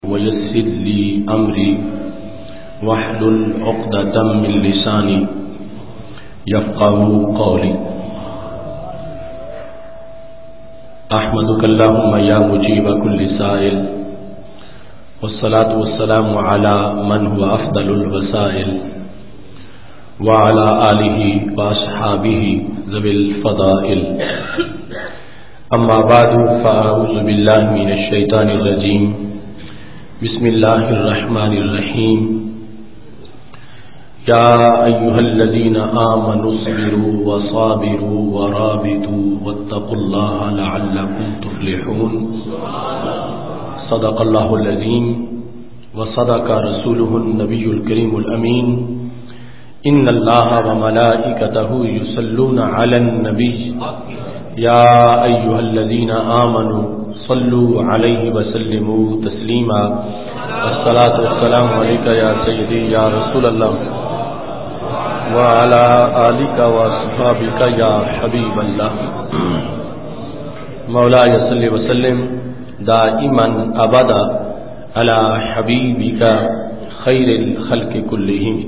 ويسر لي أمري واحلل عقدة من لساني يفقهوا قولي. أحمدك اللهم يا مجيب كل سائل، والصلاة والسلام على من هو أفضل الوسائل، وعلى آله وأصحابه ذوي الفضائل. أما بعد فأعوذ بالله من الشيطان الرجيم. بسم الله الرحمن الرحيم. يا أيها الذين آمنوا اصبروا وصابروا ورابطوا واتقوا الله لعلكم تفلحون. صدق الله العظيم وصدق رسوله النبي الكريم الأمين. إن الله وملائكته يصلون على النبي يا أيها الذين آمنوا صلوا عليه وسلموا تسليما. الصلاة والسلام عليك يا سيدي يا رسول الله وعلى آلك وصحابك يا حبيب الله. مولاي صل وسلم دائما أبدا على حبيبك خير الخلق كلهم،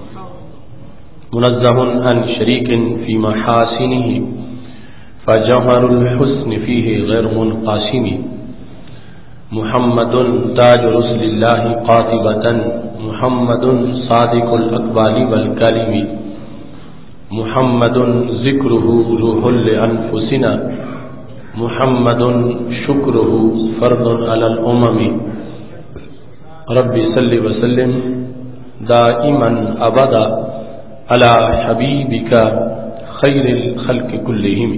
منزه عن شريك في محاسنه فجوهر الحسن فيه غير منقاسم. محمد تاج رسل الله قاطبة، محمد صادق الأقوال والكلم، محمد ذكره روح لأنفسنا، محمد شكره فرض على الأمم. رب صل وسلم دائما أبدا على حبيبك خير الخلق كلهم.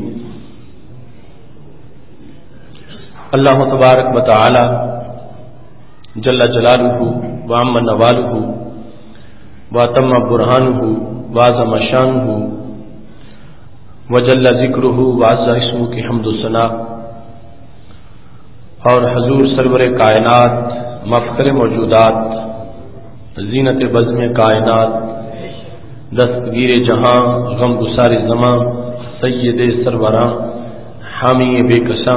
اللہ تبارک و تعالی جل جلالہ وعم نوالہ واتم برہانہ وعظم شانہ وجل ذکرہ وعز اسمہ کی حمد و ثنا، اور حضور سرور کائنات مفخر موجودات زینت بزم کائنات دستگیر جہاں غم گسار زماں سید سروراں حامی بے قسم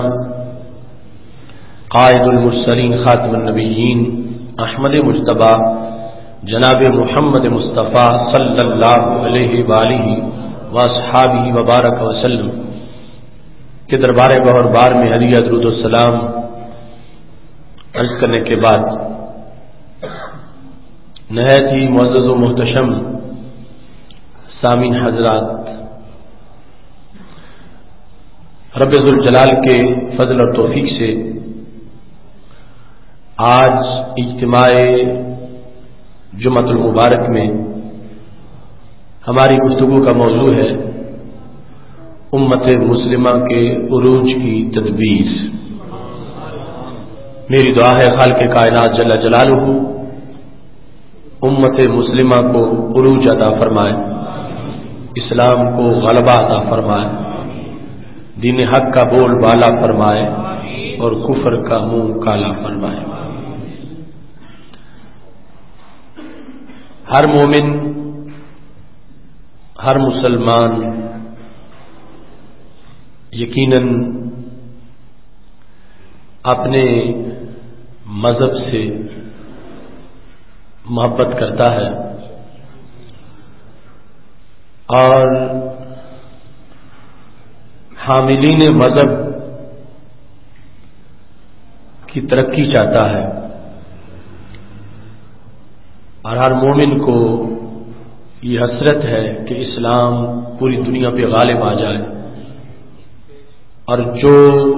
قائد المرسلین خاتم النبیین احمد مجتبی جناب محمد مصطفیٰ صلی اللہ علیہ وآلہ واصحابہ وبارک وسلم کے دربار بہر بار میں ہدیہ درود و سلام عرض کرنے کے بعد نہایت ہی معزز و محتشم سامعین حضرات، رب ذوالجلال کے فضل اور توفیق سے آج اجتماع جمعۃ المبارک میں ہماری گفتگو کا موضوع ہے امت مسلمہ کے عروج کی تدبیر. میری دعا ہے خالق کائنات جل جلالہ امت مسلمہ کو عروج عطا فرمائے، اسلام کو غلبہ عطا فرمائے، دین حق کا بول بالا فرمائے اور کفر کا منہ کالا فرمائے. ہر مومن، ہر مسلمان یقیناً اپنے مذہب سے محبت کرتا ہے اور حاملین مذہب کی ترقی چاہتا ہے، اور ہر مومن کو یہ حسرت ہے کہ اسلام پوری دنیا پہ غالب آ جائے، اور جو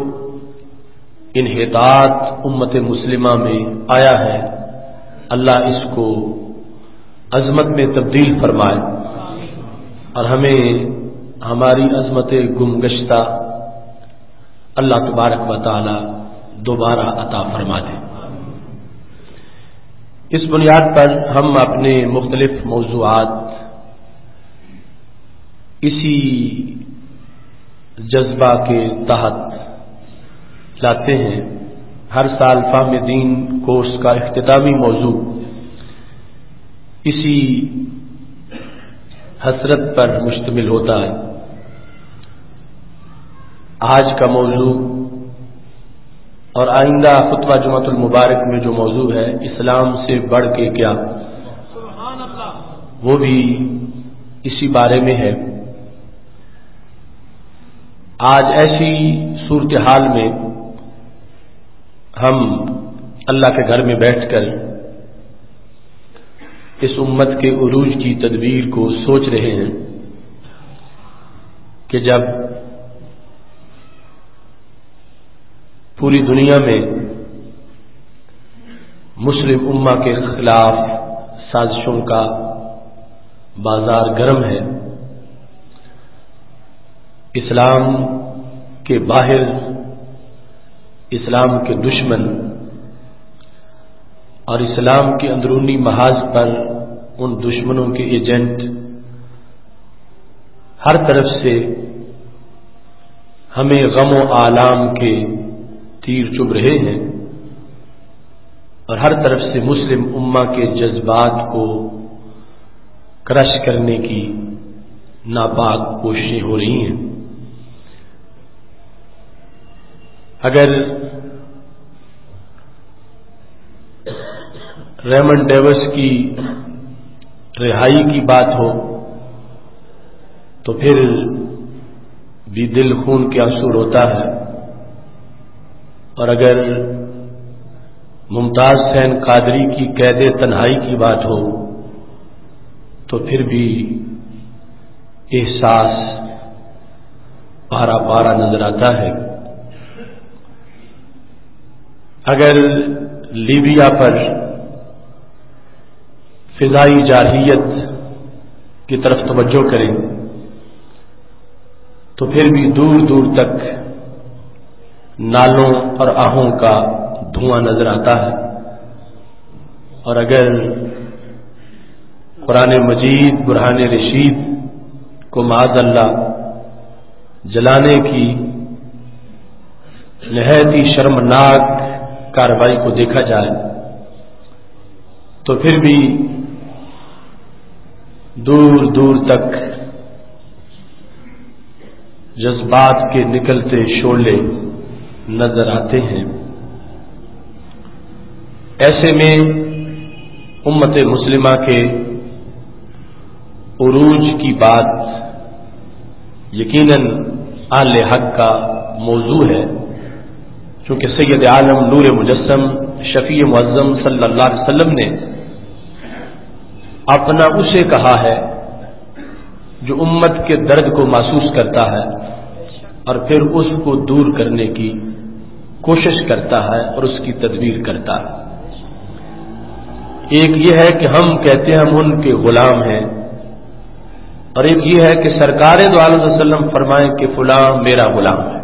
انحطاط امت مسلمہ میں آیا ہے اللہ اس کو عظمت میں تبدیل فرمائے اور ہمیں ہماری عظمت گمگشتہ اللہ تبارک و تعالی دوبارہ عطا فرما دے. اس بنیاد پر ہم اپنے مختلف موضوعات اسی جذبہ کے تحت لاتے ہیں. ہر سال فہم دین کورس کا اختتامی موضوع اسی حسرت پر مشتمل ہوتا ہے. آج کا موضوع اور آئندہ خطبہ جمعۃ المبارک میں جو موضوع ہے اسلام سے بڑھ کے کیا، وہ بھی اسی بارے میں ہے۔ آج ایسی صورتحال میں ہم اللہ کے گھر میں بیٹھ کر اس امت کے عروج کی تدبیر کو سوچ رہے ہیں کہ جب پوری دنیا میں مسلم امہ کے خلاف سازشوں کا بازار گرم ہے، اسلام کے باہر اسلام کے دشمن اور اسلام کے اندرونی محاذ پر ان دشمنوں کے ایجنٹ ہر طرف سے ہمیں غم و آلام کے تیر چبھ رہے ہیں، اور ہر طرف سے مسلم امہ کے جذبات کو کرش کرنے کی ناپاک کوششیں ہو رہی ہیں۔ اگر ریمنڈ ڈیوس کی رہائی کی بات ہو تو پھر بھی دل خون کے آنسو روتا ہے، اور اگر ممتاز حسین قادری کی قید تنہائی کی بات ہو تو پھر بھی احساس پارا پارا نظر آتا ہے۔ اگر لیبیا پر فضائی جارحیت کی طرف توجہ کریں تو پھر بھی دور دور تک نالوں اور آہوں کا دھواں نظر آتا ہے، اور اگر قرآن مجید برہان رشید کو معاذ اللہ جلانے کی نہایت ہی شرمناک کارروائی کو دیکھا جائے تو پھر بھی دور دور تک جذبات کے نکلتے شعلے نظر آتے ہیں۔ ایسے میں امت مسلمہ کے عروج کی بات یقیناً اہل حق کا موضوع ہے، چونکہ سید عالم نور مجسم شفیع معظم صلی اللہ علیہ وسلم نے اپنا اسے کہا ہے جو امت کے درد کو محسوس کرتا ہے اور پھر اس کو دور کرنے کی کوشش کرتا ہے اور اس کی تدبیر کرتا ہے۔ ایک یہ ہے کہ ہم کہتے ہیں ہم ان کے غلام ہیں، اور ایک یہ ہے کہ سرکار دو عالم صلی اللہ علیہ وسلم فرمائیں کہ فلاں میرا غلام ہے۔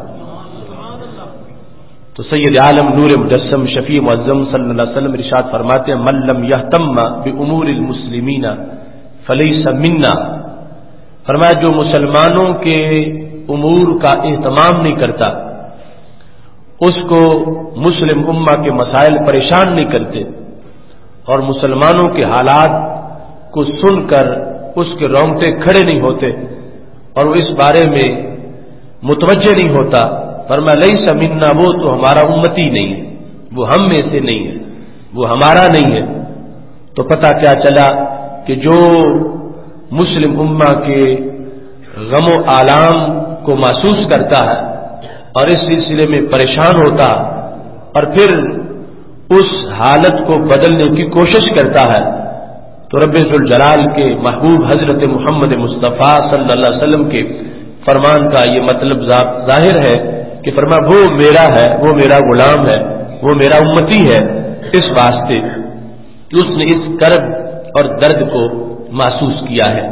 تو سید عالم نور مجسم شفیع معظم صلی اللہ علیہ وسلم ارشاد فرماتے ہیں من لم یہتم بامور المسلمین فلیس منا، فرمایا جو مسلمانوں کے امور کا اہتمام نہیں کرتا، اس کو مسلم امہ کے مسائل پریشان نہیں کرتے، اور مسلمانوں کے حالات کو سن کر اس کے رونگٹے کھڑے نہیں ہوتے اور وہ اس بارے میں متوجہ نہیں ہوتا، فرمایا لیس منا، وہ تو ہمارا امتی نہیں ہے، وہ ہم میں سے نہیں ہے، وہ ہمارا نہیں ہے۔ تو پتہ کیا چلا کہ جو مسلم امہ کے غم و آلام کو محسوس کرتا ہے اور اس سلسلے میں پریشان ہوتا اور پھر اس حالت کو بدلنے کی کوشش کرتا ہے، تو رب ذوالجلال کے محبوب حضرت محمد مصطفیٰ صلی اللہ علیہ وسلم کے فرمان کا یہ مطلب ظاہر ہے کہ فرما وہ میرا ہے، وہ میرا غلام ہے، وہ میرا امتی ہے، اس واسطے کہ اس نے اس کرب اور درد کو محسوس کیا ہے۔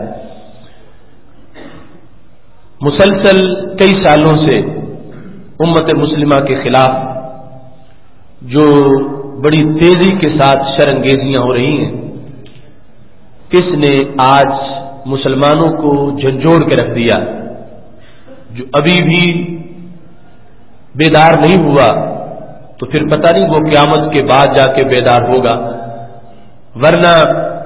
مسلسل کئی سالوں سے امت مسلمہ کے خلاف جو بڑی تیزی کے ساتھ شرانگیزیاں ہو رہی ہیں، کس نے آج مسلمانوں کو جھنجھوڑ کے رکھ دیا؟ جو ابھی بھی بیدار نہیں ہوا تو پھر پتہ نہیں وہ قیامت کے بعد جا کے بیدار ہوگا، ورنہ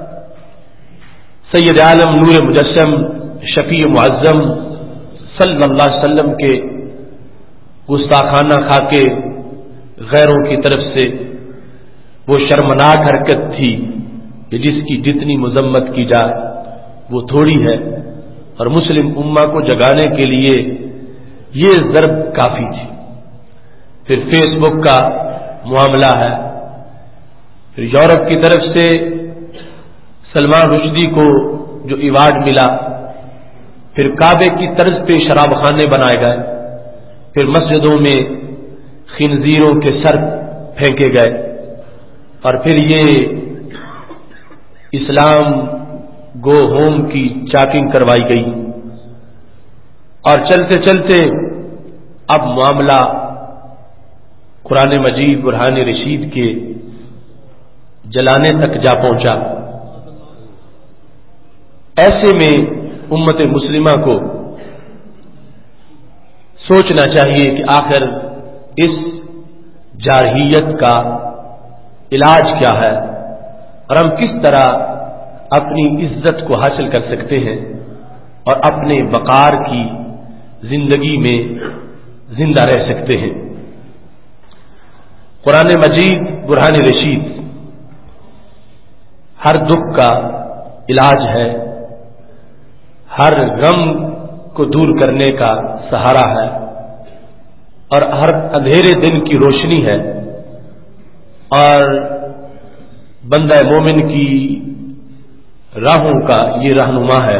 سید عالم نور مجسم شفیع معظم صلی اللہ علیہ وسلم کے گستاخانہ خاکے غیروں کی طرف سے وہ شرمناک حرکت تھی کہ جس کی جتنی مذمت کی جائے وہ تھوڑی ہے، اور مسلم امہ کو جگانے کے لیے یہ ضرب کافی تھی۔ پھر فیس بک کا معاملہ ہے، پھر یورپ کی طرف سے سلمان رشدی کو جو ایوارڈ ملا، پھر کعبے کی طرز پہ شراب خانے بنائے گئے، پھر مسجدوں میں خنزیروں کے سر پھینکے گئے، اور پھر یہ اسلام گو ہوم کی چاکنگ کروائی گئی، اور چلتے چلتے اب معاملہ قرآن مجید برہان رشید کے جلانے تک جا پہنچا۔ ایسے میں امت مسلمہ کو سوچنا چاہیے کہ آخر اس جارحیت کا علاج کیا ہے، اور ہم کس طرح اپنی عزت کو حاصل کر سکتے ہیں اور اپنے وقار کی زندگی میں زندہ رہ سکتے ہیں۔ قرآن مجید برہان رشید ہر دکھ کا علاج ہے، ہر غم کو دور کرنے کا سہارا ہے، اور ہر اندھیرے دن کی روشنی ہے، اور بندہ مومن کی راہوں کا یہ رہنما ہے۔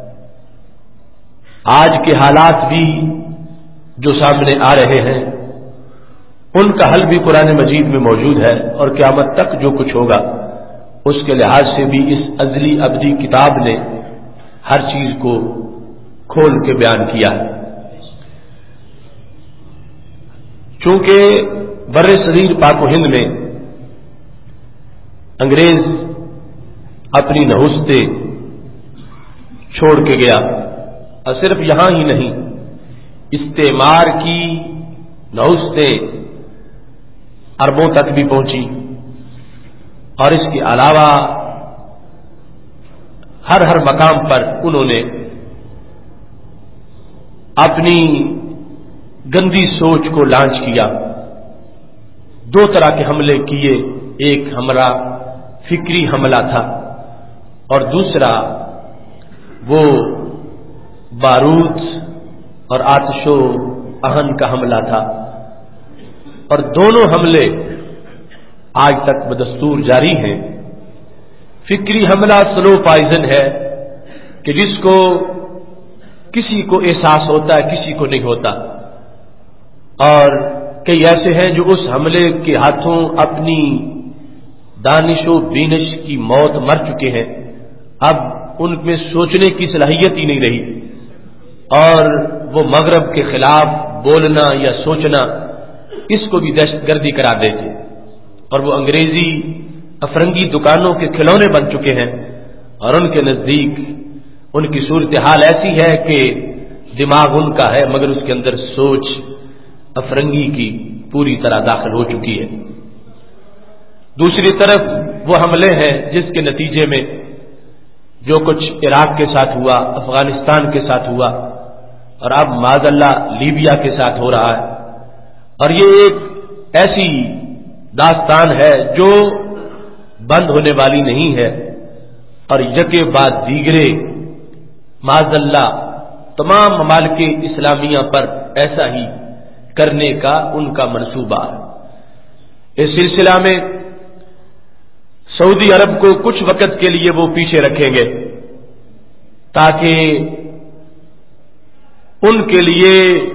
آج کے حالات بھی جو سامنے آ رہے ہیں ان کا حل بھی قرآن مجید میں موجود ہے، اور قیامت تک جو کچھ ہوگا اس کے لحاظ سے بھی اس ازلی ابدی کتاب نے ہر چیز کو کھول کے بیان کیا ہے۔ چونکہ بر صغیر پاک و ہند میں انگریز اپنی نحوستیں چھوڑ کے گیا، اور صرف یہاں ہی نہیں، استعمار کی نحوستیں عربوں تک بھی پہنچی، اور اس کے علاوہ ہر مقام پر انہوں نے اپنی گندی سوچ کو لانچ کیا۔ دو طرح کے حملے کیے، ایک حملہ فکری حملہ تھا، اور دوسرا وہ بارود اور آتش و آہن کا حملہ تھا، اور دونوں حملے آج تک بدستور جاری ہیں۔ فکری حملہ سلو پائزن ہے کہ جس کو کسی کو احساس ہوتا ہے، کسی کو نہیں ہوتا، اور کئی ایسے ہیں جو اس حملے کے ہاتھوں اپنی دانش و بینش کی موت مر چکے ہیں، اب ان میں سوچنے کی صلاحیت ہی نہیں رہی، اور وہ مغرب کے خلاف بولنا یا سوچنا اس کو بھی دہشت گردی قرار دیتے، اور وہ انگریزی افرنگی دکانوں کے کھلونے بن چکے ہیں، اور ان کے نزدیک ان کی صورتحال ایسی ہے کہ دماغ ان کا ہے مگر اس کے اندر سوچ افرنگی کی پوری طرح داخل ہو چکی ہے۔ دوسری طرف وہ حملے ہیں جس کے نتیجے میں جو کچھ عراق کے ساتھ ہوا، افغانستان کے ساتھ ہوا، اور اب معاذ اللہ لیبیا کے ساتھ ہو رہا ہے، اور یہ ایک ایسی داستان ہے جو بند ہونے والی نہیں ہے، اور یکے بعد دیگرے معاذ اللہ تمام ممالک اسلامیہ پر ایسا ہی کرنے کا ان کا منصوبہ ہے۔ اس سلسلہ میں سعودی عرب کو کچھ وقت کے لیے وہ پیچھے رکھیں گے تاکہ ان کے لیے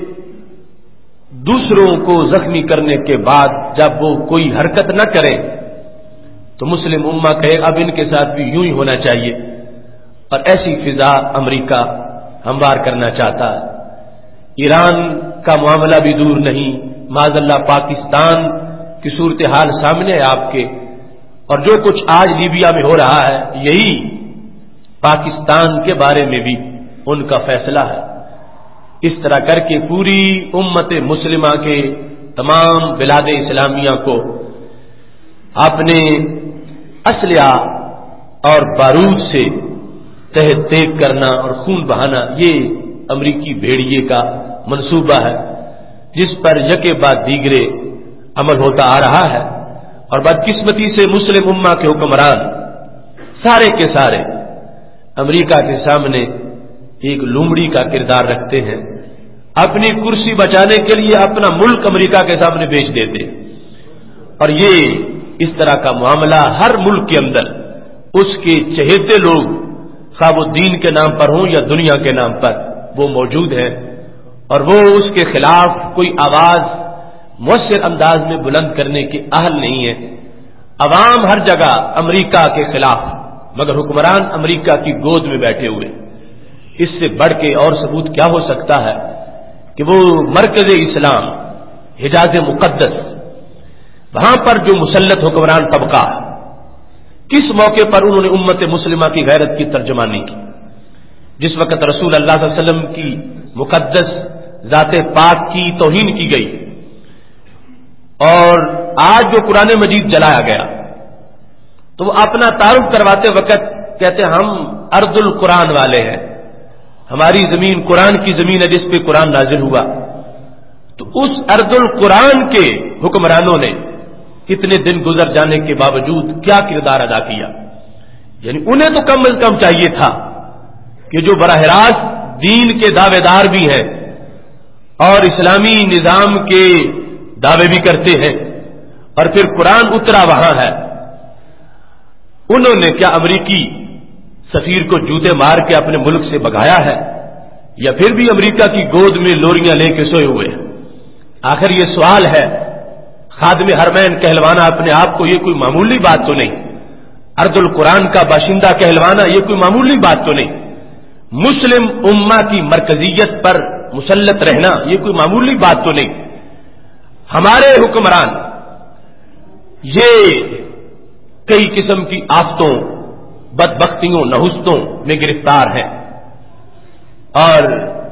دوسروں کو زخمی کرنے کے بعد جب وہ کوئی حرکت نہ کریں تو مسلم امہ کہے اب ان کے ساتھ بھی یوں ہی ہونا چاہیے، اور ایسی فضا امریکہ ہموار کرنا چاہتا ہے۔ ایران کا معاملہ بھی دور نہیں، معاذ اللہ پاکستان کی صورتحال سامنے ہے آپ کے، اور جو کچھ آج لیبیا میں ہو رہا ہے یہی پاکستان کے بارے میں بھی ان کا فیصلہ ہے۔ اس طرح کر کے پوری امت مسلمہ کے تمام بلاد اسلامیہ کو اپنے اسلحہ اور بارود سے تہہ تیگ کرنا اور خون بہانا یہ امریکی بھیڑیے کا منصوبہ ہے، جس پر یکے بعد دیگرے عمل ہوتا آ رہا ہے، اور بدقسمتی سے مسلم امہ کے حکمران سارے کے سارے امریکہ کے سامنے ایک لومڑی کا کردار رکھتے ہیں، اپنی کرسی بچانے کے لیے اپنا ملک امریکہ کے سامنے بیچ دیتے، اور یہ اس طرح کا معاملہ ہر ملک کے اندر اس کے چہیتے لوگ خواہ وہ دین کے نام پر ہوں یا دنیا کے نام پر وہ موجود ہیں، اور وہ اس کے خلاف کوئی آواز مؤثر انداز میں بلند کرنے کے اہل نہیں ہے۔ عوام ہر جگہ امریکہ کے خلاف، مگر حکمران امریکہ کی گود میں بیٹھے ہوئے۔ اس سے بڑھ کے اور ثبوت کیا ہو سکتا ہے کہ وہ مرکز اسلام حجاز مقدس، وہاں پر جو مسلط حکمران طبقہ، کس موقع پر انہوں نے امت مسلمہ کی غیرت کی ترجمانی کی؟ جس وقت رسول اللہ صلی اللہ علیہ وسلم کی مقدس ذات پاک کی توہین کی گئی، اور آج جو قرآن مجید جلایا گیا، تو وہ اپنا تعارف کرواتے وقت کہتے ہم ارض القرآن والے ہیں، ہماری زمین قرآن کی زمین ہے جس پہ قرآن نازل ہوا۔ تو اس ارض القرآن کے حکمرانوں نے کتنے دن گزر جانے کے باوجود کیا کردار ادا کیا؟ یعنی انہیں تو کم از کم چاہیے تھا کہ جو براہ راست دین کے دعوے دار بھی ہیں اور اسلامی نظام کے دعوے بھی کرتے ہیں، اور پھر قرآن اترا وہاں ہے، انہوں نے کیا امریکی سفیر کو جوتے مار کے اپنے ملک سے بھگایا ہے، یا پھر بھی امریکہ کی گود میں لوریاں لے کے سوئے ہوئے ہیں؟ آخر یہ سوال ہے، خادم حرمین کہلوانا اپنے آپ کو یہ کوئی معمولی بات تو نہیں، ارض القرآن کا باشندہ کہلوانا یہ کوئی معمولی بات تو نہیں، مسلم امہ کی مرکزیت پر مسلط رہنا یہ کوئی معمولی بات تو نہیں۔ ہمارے حکمران یہ کئی قسم کی آفتوں، بدبختیوں، نحوستوں میں گرفتار ہیں، اور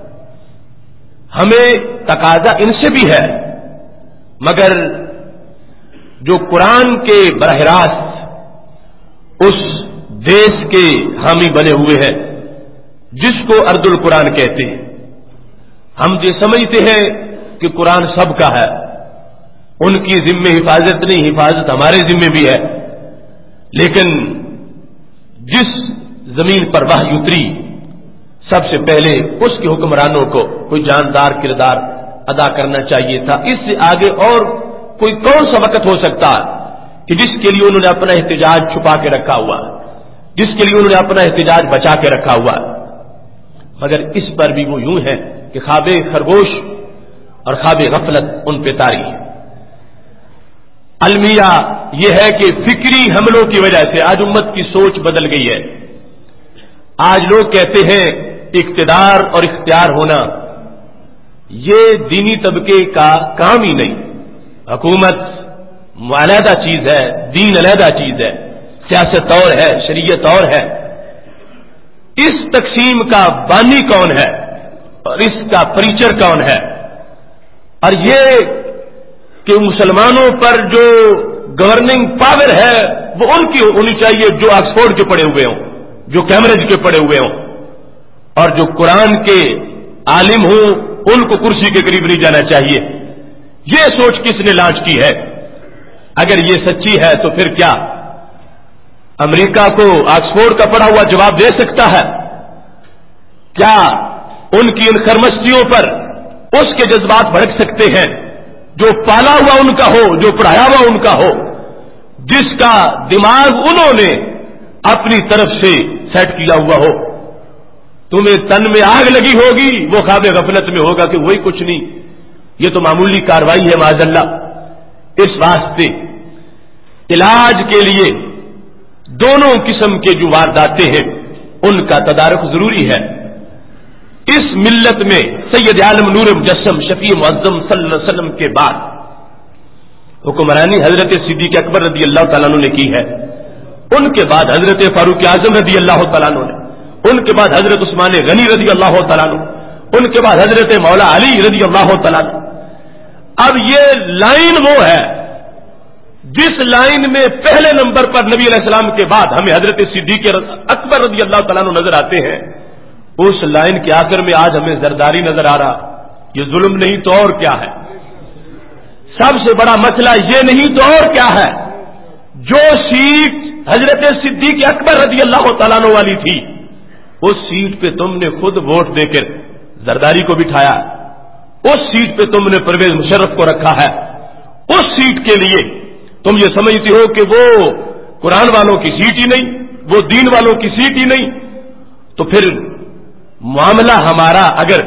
ہمیں تقاضا ان سے بھی ہے، مگر جو قرآن کے براہ راست اس دیش کے حامی بنے ہوئے ہیں جس کو ارض القرآن کہتے ہیں، ہم یہ سمجھتے ہیں کہ قرآن سب کا ہے، ان کی ذمہ حفاظت نہیں، حفاظت ہمارے ذمہ بھی ہے، لیکن جس زمین پر وحی اتری سب سے پہلے اس کے حکمرانوں کو کوئی جاندار کردار ادا کرنا چاہیے تھا۔ اس سے آگے اور کوئی کون سا وقت ہو سکتا ہے کہ جس کے لیے انہوں نے اپنا احتجاج چھپا کے رکھا ہوا، جس کے لیے انہوں نے اپنا احتجاج بچا کے رکھا ہوا، مگر اس پر بھی وہ یوں ہے کہ خواب خرگوش اور خواب غفلت ان پہ طاری ہے۔ المیہ یہ ہے کہ فکری حملوں کی وجہ سے آج امت کی سوچ بدل گئی ہے۔ آج لوگ کہتے ہیں اقتدار اور اختیار ہونا یہ دینی طبقے کا کام ہی نہیں، حکومت علیحدہ چیز ہے، دین علیحدہ چیز ہے، سیاست اور ہے، شریعت اور ہے۔ اس تقسیم کا بانی کون ہے اور اس کا پریچر کون ہے؟ اور یہ کہ مسلمانوں پر جو گورننگ پاور ہے وہ ان کی ہونی چاہیے جو آکسفورڈ کے پڑھے ہوئے ہوں، جو کیمبرج کے پڑھے ہوئے ہوں، اور جو قرآن کے عالم ہوں ان کو کرسی کے قریب نہیں جانا چاہیے۔ یہ سوچ کس نے لانچ کی ہے؟ اگر یہ سچی ہے تو پھر کیا امریکہ کو آکسفورڈ کا پڑھا ہوا جواب دے سکتا ہے؟ کیا ان کی ان خرمستیوں پر اس کے جذبات بھڑک سکتے ہیں جو پالا ہوا ان کا ہو، جو پڑھایا ہوا ان کا ہو، جس کا دماغ انہوں نے اپنی طرف سے سیٹ کیا ہوا ہو؟ تمہیں تن میں آگ لگی ہوگی، وہ خواب غفلت میں ہوگا کہ وہی کچھ نہیں، یہ تو معمولی کاروائی ہے معاذ اللہ۔ اس واسطے علاج کے لیے دونوں قسم کے جو وارداتیں ہیں ان کا تدارک ضروری ہے۔ اس ملت میں سید عالم نور مجسم شفیع معظم صلی اللہ علیہ وسلم کے بعد حکمرانی حضرت صدیق اکبر رضی اللہ تعالیٰ عنہ نے کی ہے، ان کے بعد حضرت فاروق اعظم رضی اللہ تعالیٰ عنہ نے، ان کے بعد حضرت عثمان غنی رضی اللہ تعالیٰ عنہ، ان کے بعد حضرت مولا علی رضی اللہ تعالیٰ عنہ۔ اب یہ لائن وہ ہے جس لائن میں پہلے نمبر پر نبی علیہ السلام کے بعد ہمیں حضرت صدیق اکبر رضی اللہ تعالیٰ عنہ نظر آتے ہیں، اس لائن کے آخر میں آج ہمیں زرداری نظر آ رہا۔ یہ ظلم نہیں تو اور کیا ہے؟ سب سے بڑا مسئلہ یہ نہیں تو اور کیا ہے، جو سیٹ حضرت صدیق اکبر رضی اللہ تعالیٰ عنہ والی تھی، اس سیٹ پہ تم نے خود ووٹ دے کر زرداری کو بٹھایا، اس سیٹ پہ تم نے پرویز مشرف کو رکھا ہے، اس سیٹ کے لیے تم یہ سمجھتے ہو کہ وہ قرآن والوں کی سیٹ ہی نہیں، وہ دین والوں کی سیٹ ہی نہیں، تو پھر معاملہ ہمارا اگر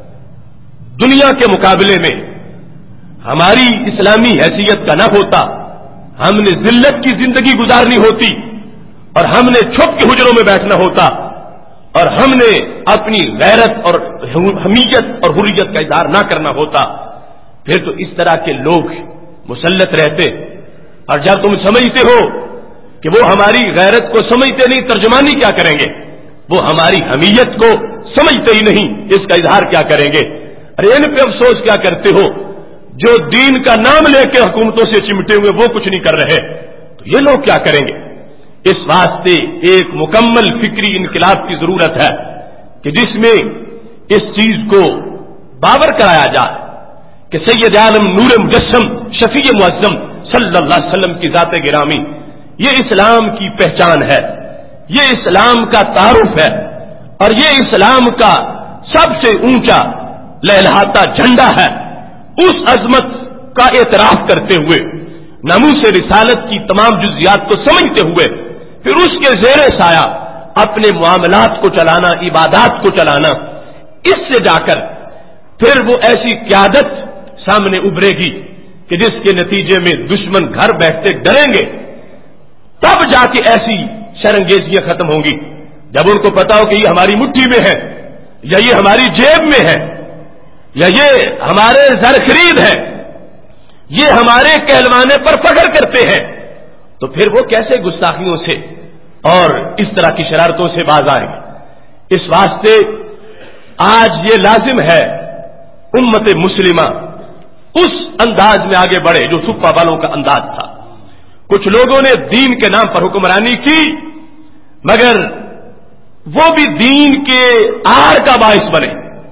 دنیا کے مقابلے میں ہماری اسلامی حیثیت کا نہ ہوتا، ہم نے ذلت کی زندگی گزارنی ہوتی اور ہم نے چھپ کے حجروں میں بیٹھنا ہوتا اور ہم نے اپنی غیرت اور حمیت اور حریت کا اظہار نہ کرنا ہوتا، پھر تو اس طرح کے لوگ مسلط رہتے۔ اور جب تم سمجھتے ہو کہ وہ ہماری غیرت کو سمجھتے نہیں، ترجمانی کیا کریں گے؟ وہ ہماری حمیت کو سمجھتے ہی نہیں، اس کا اظہار کیا کریں گے؟ ارے ان پہ افسوس کیا کرتے ہو جو دین کا نام لے کے حکومتوں سے چمٹے ہوئے وہ کچھ نہیں کر رہے، تو یہ لوگ کیا کریں گے؟ اس واسطے ایک مکمل فکری انقلاب کی ضرورت ہے کہ جس میں اس چیز کو باور کرایا جائے کہ سید عالم نور مجسم شفیع معظم صلی اللہ علیہ وسلم کی ذات گرامی یہ اسلام کی پہچان ہے، یہ اسلام کا تعارف ہے، اور یہ اسلام کا سب سے اونچا لہلہاتا جھنڈا ہے۔ اس عظمت کا اعتراف کرتے ہوئے، ناموس رسالت کی تمام جزیات کو سمجھتے ہوئے، پھر اس کے زیر سایہ اپنے معاملات کو چلانا، عبادات کو چلانا، اس سے جا کر پھر وہ ایسی قیادت سامنے ابھرے گی کہ جس کے نتیجے میں دشمن گھر بیٹھتے ڈریں گے، تب جا کے ایسی شرنگیزیاں ختم ہوں گی۔ جب ان کو پتا ہو کہ یہ ہماری مٹھی میں ہے، یا یہ ہماری جیب میں ہے، یا یہ ہمارے زر خرید ہے، یہ ہمارے کہلوانے پر فخر کرتے ہیں، تو پھر وہ کیسے گستاخیوں سے اور اس طرح کی شرارتوں سے باز آئیں گے؟ اس واسطے آج یہ لازم ہے امت مسلمہ اس انداز میں آگے بڑھے جو سپا والوں کا انداز تھا۔ کچھ لوگوں نے دین کے نام پر حکمرانی کی، مگر وہ بھی دین کے آڑ کا باعث بنے۔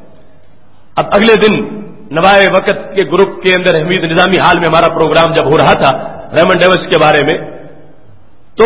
اب اگلے دن نوائے وقت کے گروپ کے اندر حمید نظامی حال میں ہمارا پروگرام جب ہو رہا تھا ریمنڈ ڈیوس کے بارے میں، تو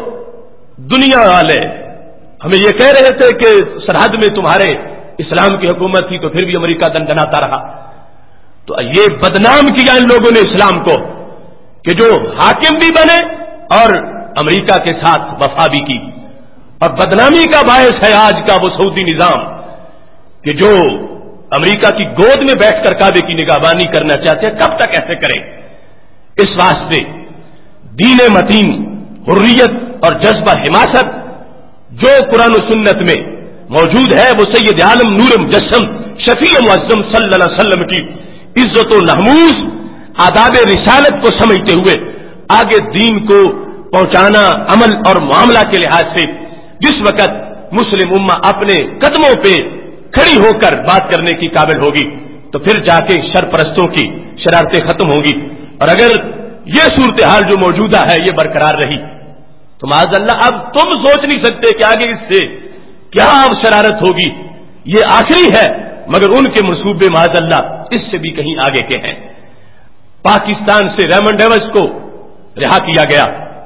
دنیا والے ہمیں یہ کہہ رہے تھے کہ سرحد میں تمہارے اسلام کی حکومت تھی تو پھر بھی امریکہ دندناتا رہا۔ تو یہ بدنام کیا ان لوگوں نے اسلام کو کہ جو حاکم بھی بنے اور امریکہ کے ساتھ وفا بھی کی، اور بدنامی کا باعث ہے آج کا وہ سعودی نظام کہ جو امریکہ کی گود میں بیٹھ کر کعبے کی نگہبانی کرنا چاہتے ہیں، کب تک ایسے کریں؟ اس واسطے دین متین، حریت اور جذبہ حماست جو قرآن و سنت میں موجود ہے، وہ سید عالم نور مجسم شفیع معظم صلی اللہ علیہ وسلم کی عزت و ناموس، آداب رسالت کو سمجھتے ہوئے آگے دین کو پہنچانا عمل اور معاملہ کے لحاظ سے جس وقت مسلم امہ اپنے قدموں پہ کھڑی ہو کر بات کرنے کی قابل ہوگی تو پھر جا کے شرپرستوں کی شرارتیں ختم ہوں گی۔ اور اگر یہ صورتحال جو موجودہ ہے یہ برقرار رہی تو معاذ اللہ اب تم سوچ نہیں سکتے کہ آگے اس سے کیا اب شرارت ہوگی۔ یہ آخری ہے، مگر ان کے منصوبے معاذ اللہ اس سے بھی کہیں آگے کے ہیں۔ پاکستان سے ریمنڈ ڈیوس کو رہا کیا گیا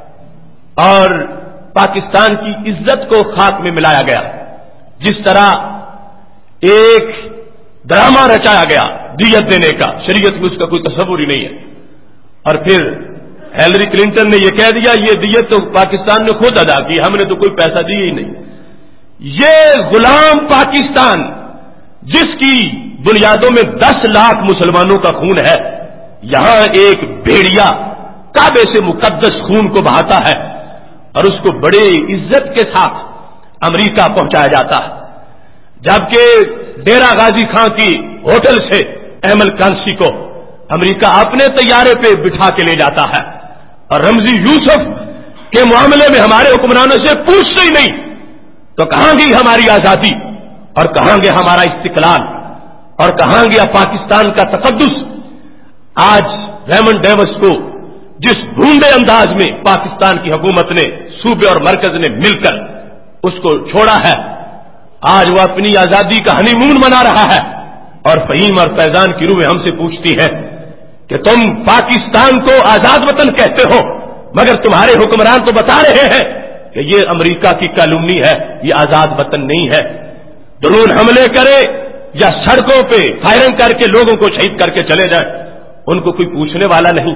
اور پاکستان کی عزت کو خاک میں ملایا گیا، جس طرح ایک ڈرامہ رچایا گیا دیت دینے کا، شریعت میں اس کا کوئی تصور ہی نہیں ہے، اور پھر ہیلری کلنٹن نے یہ کہہ دیا یہ دیت تو پاکستان نے خود ادا کی، ہم نے تو کوئی پیسہ دیا ہی نہیں۔ یہ غلام پاکستان جس کی بنیادوں میں 10 لاکھ مسلمانوں کا خون ہے، یہاں ایک بھیڑیا کعبے سے مقدس خون کو بہاتا ہے اور اس کو بڑے عزت کے ساتھ امریکہ پہنچایا جاتا ہے، جبکہ ڈیرہ غازی خان کی ہوٹل سے ایمل کانسی کو امریکہ اپنے طیارے پہ بٹھا کے لے جاتا ہے، اور رمزی یوسف کے معاملے میں ہمارے حکمرانوں سے پوچھتے ہی نہیں، تو کہاں گئی ہماری آزادی اور کہاں گیا ہمارا استقلال اور کہاں گیا پاکستان کا تقدس؟ آج ریمنڈ ڈیوس کو جس بھونڈے انداز میں پاکستان کی حکومت نے، صوبے اور مرکز نے مل کر اس کو چھوڑا ہے، آج وہ اپنی آزادی کا ہنی مون منا رہا ہے، اور فہیم اور فیضان کی روح ہم سے پوچھتی ہے کہ تم پاکستان کو آزاد وطن کہتے ہو، مگر تمہارے حکمران تو بتا رہے ہیں کہ یہ امریکہ کی کالونی ہے، یہ آزاد وطن نہیں ہے۔ ڈرون حملے کرے یا سڑکوں پہ فائرنگ کر کے لوگوں کو شہید کر کے چلے جائیں، ان کو کوئی پوچھنے والا نہیں۔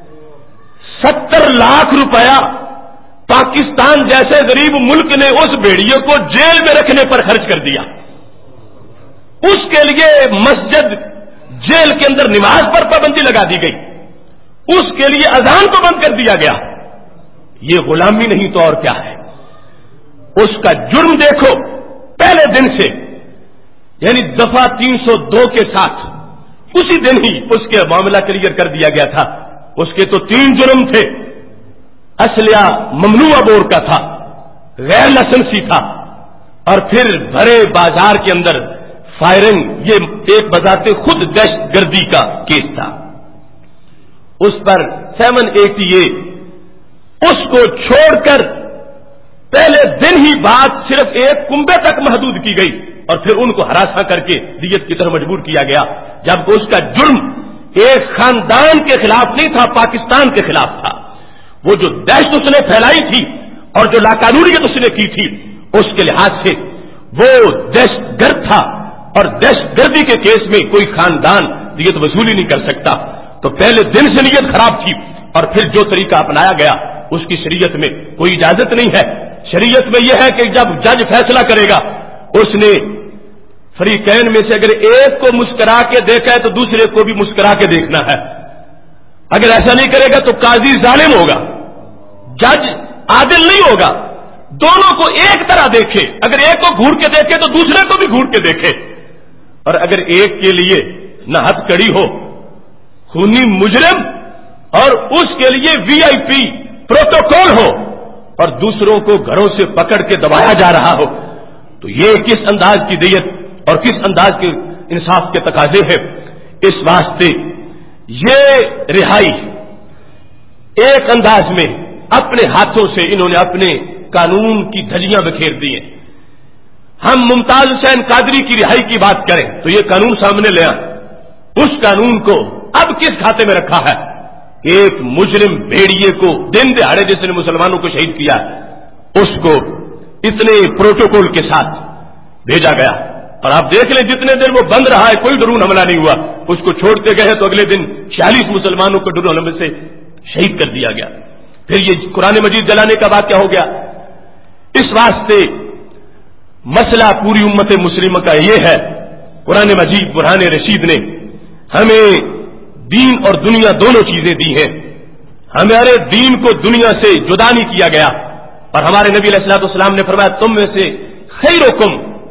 70 لاکھ روپیہ پاکستان جیسے غریب ملک نے اس بھیڑیے کو جیل میں رکھنے پر خرچ کر دیا، اس کے لیے مسجد جیل کے اندر نماز پر پابندی لگا دی گئی، اس کے لیے اذان کو بند کر دیا گیا۔ یہ غلامی نہیں تو اور کیا ہے؟ اس کا جرم دیکھو، پہلے دن سے یعنی دفعہ 302 کے ساتھ اسی دن ہی اس کے معاملہ کلیئر کر دیا گیا تھا۔ اس کے تو 3 جرم تھے، اسلحہ ممنوعہ بور کا تھا، غیر لائسنسی تھا، اور پھر بھرے بازار کے اندر فائرنگ، یہ ایک بذات خود دہشت گردی کا کیس تھا۔ اس پر 788 اس کو چھوڑ کر پہلے دن ہی بات صرف ایک کنبے تک محدود کی گئی، اور پھر ان کو ہراساں کر کے دیت کی طرف مجبور کیا گیا، جبکہ اس کا جرم ایک خاندان کے خلاف نہیں تھا، پاکستان کے خلاف تھا۔ وہ جو دہشت اس نے پھیلائی تھی اور جو لاقانونیت اس نے کی تھی، اس کے لحاظ سے وہ دہشت گرد تھا، اور دہشت گردی کے کیس میں کوئی خاندان دیت وصولی نہیں کر سکتا۔ تو پہلے دن سے نیت خراب تھی، اور پھر جو طریقہ اپنایا گیا اس کی شریعت میں کوئی اجازت نہیں ہے۔ شریعت میں یہ ہے کہ جب جج فیصلہ کرے گا، اس نے فریقین میں سے اگر ایک کو مسکرا کے دیکھا ہے تو دوسرے کو بھی مسکرا کے دیکھنا ہے۔ اگر ایسا نہیں کرے گا تو قاضی ظالم ہوگا، جج عادل نہیں ہوگا۔ دونوں کو ایک طرح دیکھے، اگر ایک کو گھور کے دیکھے تو دوسرے کو بھی گھور کے دیکھے، اور اگر ایک کے لیے نہ ہتھ کڑی ہو، خونی مجرم، اور اس کے لیے VIP پروٹوکول ہو، اور دوسروں کو گھروں سے پکڑ کے دبایا جا رہا ہو، تو یہ کس انداز کی دیت اور کس انداز کے انصاف کے تقاضے ہیں؟ اس واسطے یہ رہائی ایک انداز میں اپنے ہاتھوں سے انہوں نے اپنے قانون کی دھجیاں بکھیر دی ہیں۔ ہم ممتاز حسین قادری کی رہائی کی بات کریں تو یہ قانون سامنے لے آئیں، اس قانون کو اب کس کھاتے میں رکھا ہے؟ ایک مجرم بھیڑیے کو دن دہاڑے جس نے مسلمانوں کو شہید کیا، اس کو اتنے پروٹوکول کے ساتھ بھیجا گیا، اور آپ دیکھ لیں جتنے دن وہ بند رہا ہے کوئی ڈرون حملہ نہیں ہوا، اس کو چھوڑتے گئے تو اگلے دن 46 مسلمانوں کو ڈرون حملے سے شہید کر دیا گیا۔ پھر یہ قرآن مجید جلانے کا واقعہ ہو گیا۔ اس واسطے مسئلہ پوری امت مسلمہ کا یہ ہے، قرآن مجید برہان رشید نے ہمیں دین اور دنیا دونوں چیزیں دی ہیں، ہمارے دین کو دنیا سے جدا نہیں کیا گیا، اور ہمارے نبی علیہ الصلوۃ والسلام نے فرمایا تم میں سے خیرکم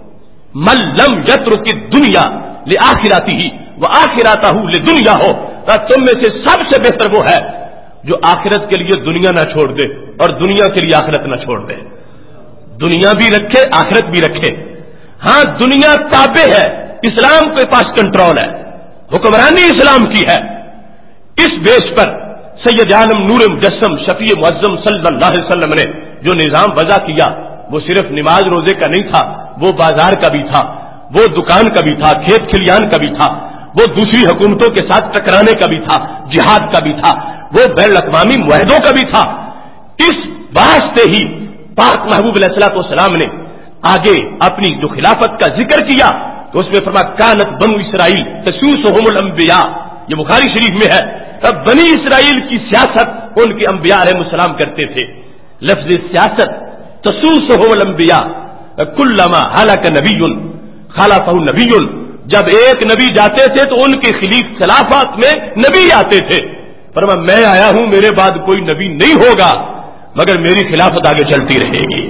من لم یترک الدنیا لآخرتہ وآخرتہ لدنیا ہو، تم میں سے سب سے بہتر وہ ہے جو آخرت کے لیے دنیا نہ چھوڑ دے اور دنیا کے لیے آخرت نہ چھوڑ دے، دنیا بھی رکھے آخرت بھی رکھے۔ ہاں دنیا تابع ہے، اسلام کے پاس کنٹرول ہے، حکمرانی اسلام کی ہے۔ اس بیس پر سید عالم نور مجسم شفیع معظم صلی اللہ علیہ وسلم نے جو نظام وضع کیا وہ صرف نماز روزے کا نہیں تھا، وہ بازار کا بھی تھا، وہ دکان کا بھی تھا، کھیت کھلیان کا بھی تھا، وہ دوسری حکومتوں کے ساتھ ٹکرانے کا بھی تھا، جہاد کا بھی تھا، وہ بین الاقوامی معاہدوں کا بھی تھا۔ اس واسطے ہی پاک محبوب علیہ الصلوۃ والسلام نے آگے اپنی جو خلافت کا ذکر کیا تو اس میں فرمایا کانت بنو اسرائیل تسوسہم الانبیاء، یہ بخاری شریف میں ہے، تب بنی اسرائیل کی سیاست ان کے انبیاء علیہ السلام کرتے تھے۔ لفظ سیاست تسوسہم الانبیاء، کلما ہلک نبی خلفہ نبی، جب ایک نبی جاتے تھے تو ان کے خلافت میں نبی آتے تھے۔ فرمایا میں آیا ہوں، میرے بعد کوئی نبی نہیں ہوگا مگر میری خلافت آگے چلتی رہے گی۔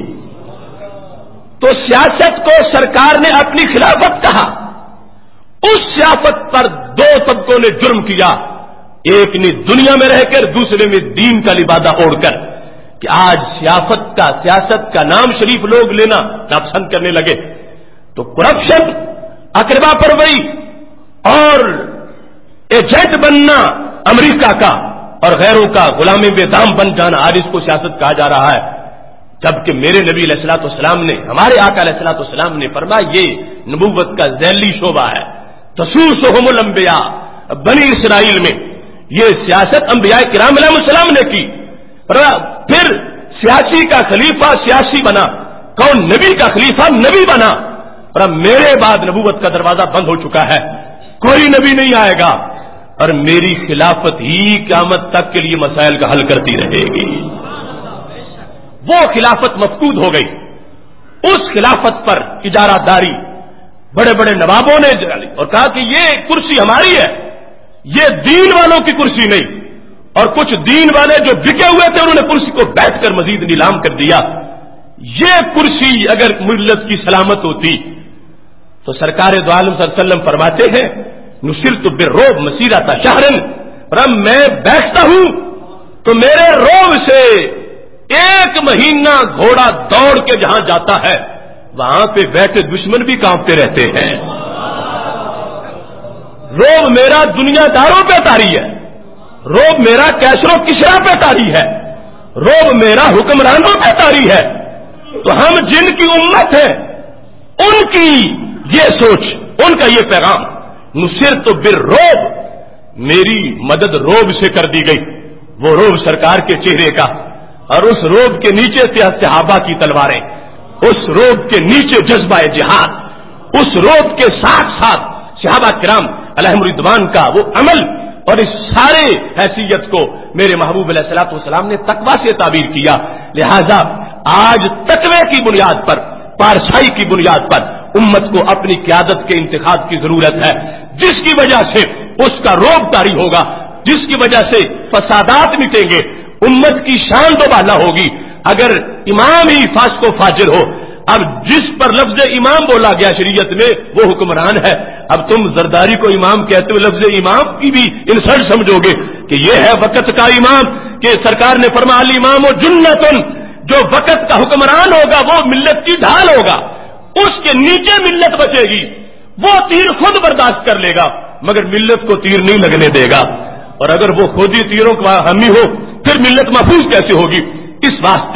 تو سیاست کو سرکار نے اپنی خلافت کہا، اس سیاست پر دو طبقوں نے جرم کیا، ایک نے دنیا میں رہ کر دوسرے میں دین کا لبادہ اوڑھ کر، کہ آج سیاست کا نام شریف لوگ لینا ناپسند کرنے لگے، تو کرپشن، اقربا پروری اور ایجنٹ بننا امریکہ کا اور غیروں کا غلامی بے دام بن جانا، آج اس کو سیاست کہا جا رہا ہے، جبکہ میرے نبی علیہ الصلوۃ والسلام نے، ہمارے آقا علیہ الصلوۃ والسلام نے فرمایا یہ نبوت کا ذیلی شعبہ ہے۔ تسوسہم الانبیاء، بنی اسرائیل میں یہ سیاست انبیاء کرام علیہ السلام نے کی، پھر سیاسی کا خلیفہ سیاسی بنا، کون نبی کا خلیفہ نبی بنا، اور میرے بعد نبوت کا دروازہ بند ہو چکا ہے، کوئی نبی نہیں آئے گا، اور میری خلافت ہی قیامت تک کے لیے مسائل کا حل کرتی رہے گی۔ وہ خلافت مفقود ہو گئی، اس خلافت پر اجارہ داری بڑے بڑے نوابوں نے اور کہا کہ یہ کرسی ہماری ہے، یہ دین والوں کی کرسی نہیں، اور کچھ دین والے جو بکے ہوئے تھے انہوں نے کرسی کو بیٹھ کر مزید نیلام کر دیا۔ یہ کرسی اگر ملت کی سلامت ہوتی تو سرکار دو عالم صلی اللہ علیہ وسلم فرماتے ہیں نصرت بالرعب مسیرۃ شہر، میں بیٹھتا ہوں تو میرے روب سے 1 مہینہ گھوڑا دوڑ کے جہاں جاتا ہے وہاں پہ بیٹھے دشمن بھی کانپتے رہتے ہیں۔ روب میرا دنیا داروں پہ تاری ہے، روب میرا کیسر و کسرا پہ تاری ہے، روب میرا حکمرانوں پہ تاری ہے۔ تو ہم جن کی امت ہے ان کی یہ سوچ، ان کا یہ پیغام، نصرت بالرعب، میری مدد روب سے کر دی گئی۔ وہ روب سرکار کے چہرے کا، اور اس روب کے نیچے سے صحابہ کی تلواریں، اس روب کے نیچے جذبہ جہاد، اس روب کے ساتھ ساتھ صحابہ کرام علیہم رضوان کا وہ عمل، اور اس سارے حیثیت کو میرے محبوب علیہ الصلوۃ والسلام نے تقویٰ سے تعبیر کیا۔ لہذا آج تقوی کی بنیاد پر، پارسائی کی بنیاد پر امت کو اپنی قیادت کے انتخاب کی ضرورت ہے، جس کی وجہ سے اس کا روب طاری ہوگا، جس کی وجہ سے فسادات مٹیں گے، امت کی شان دوبالا ہوگی۔ اگر امام ہی فاسق و فاجر ہو، اب جس پر لفظ امام بولا گیا شریعت میں وہ حکمران ہے، اب تم زرداری کو امام کہتے ہوئے لفظ امام کی بھی انسلٹ سمجھو گے کہ یہ ہے وقت کا امام، کہ سرکار نے فرمایا الامام جنتن، جو وقت کا حکمران ہوگا وہ ملت کی ڈھال ہوگا، اس کے نیچے ملت بچے گی، وہ تیر خود برداشت کر لے گا مگر ملت کو تیر نہیں لگنے دے گا، اور اگر وہ خود ہی تیروں کا حامی ہو پھر ملت محفوظ کیسے ہوگی؟ اس واسطے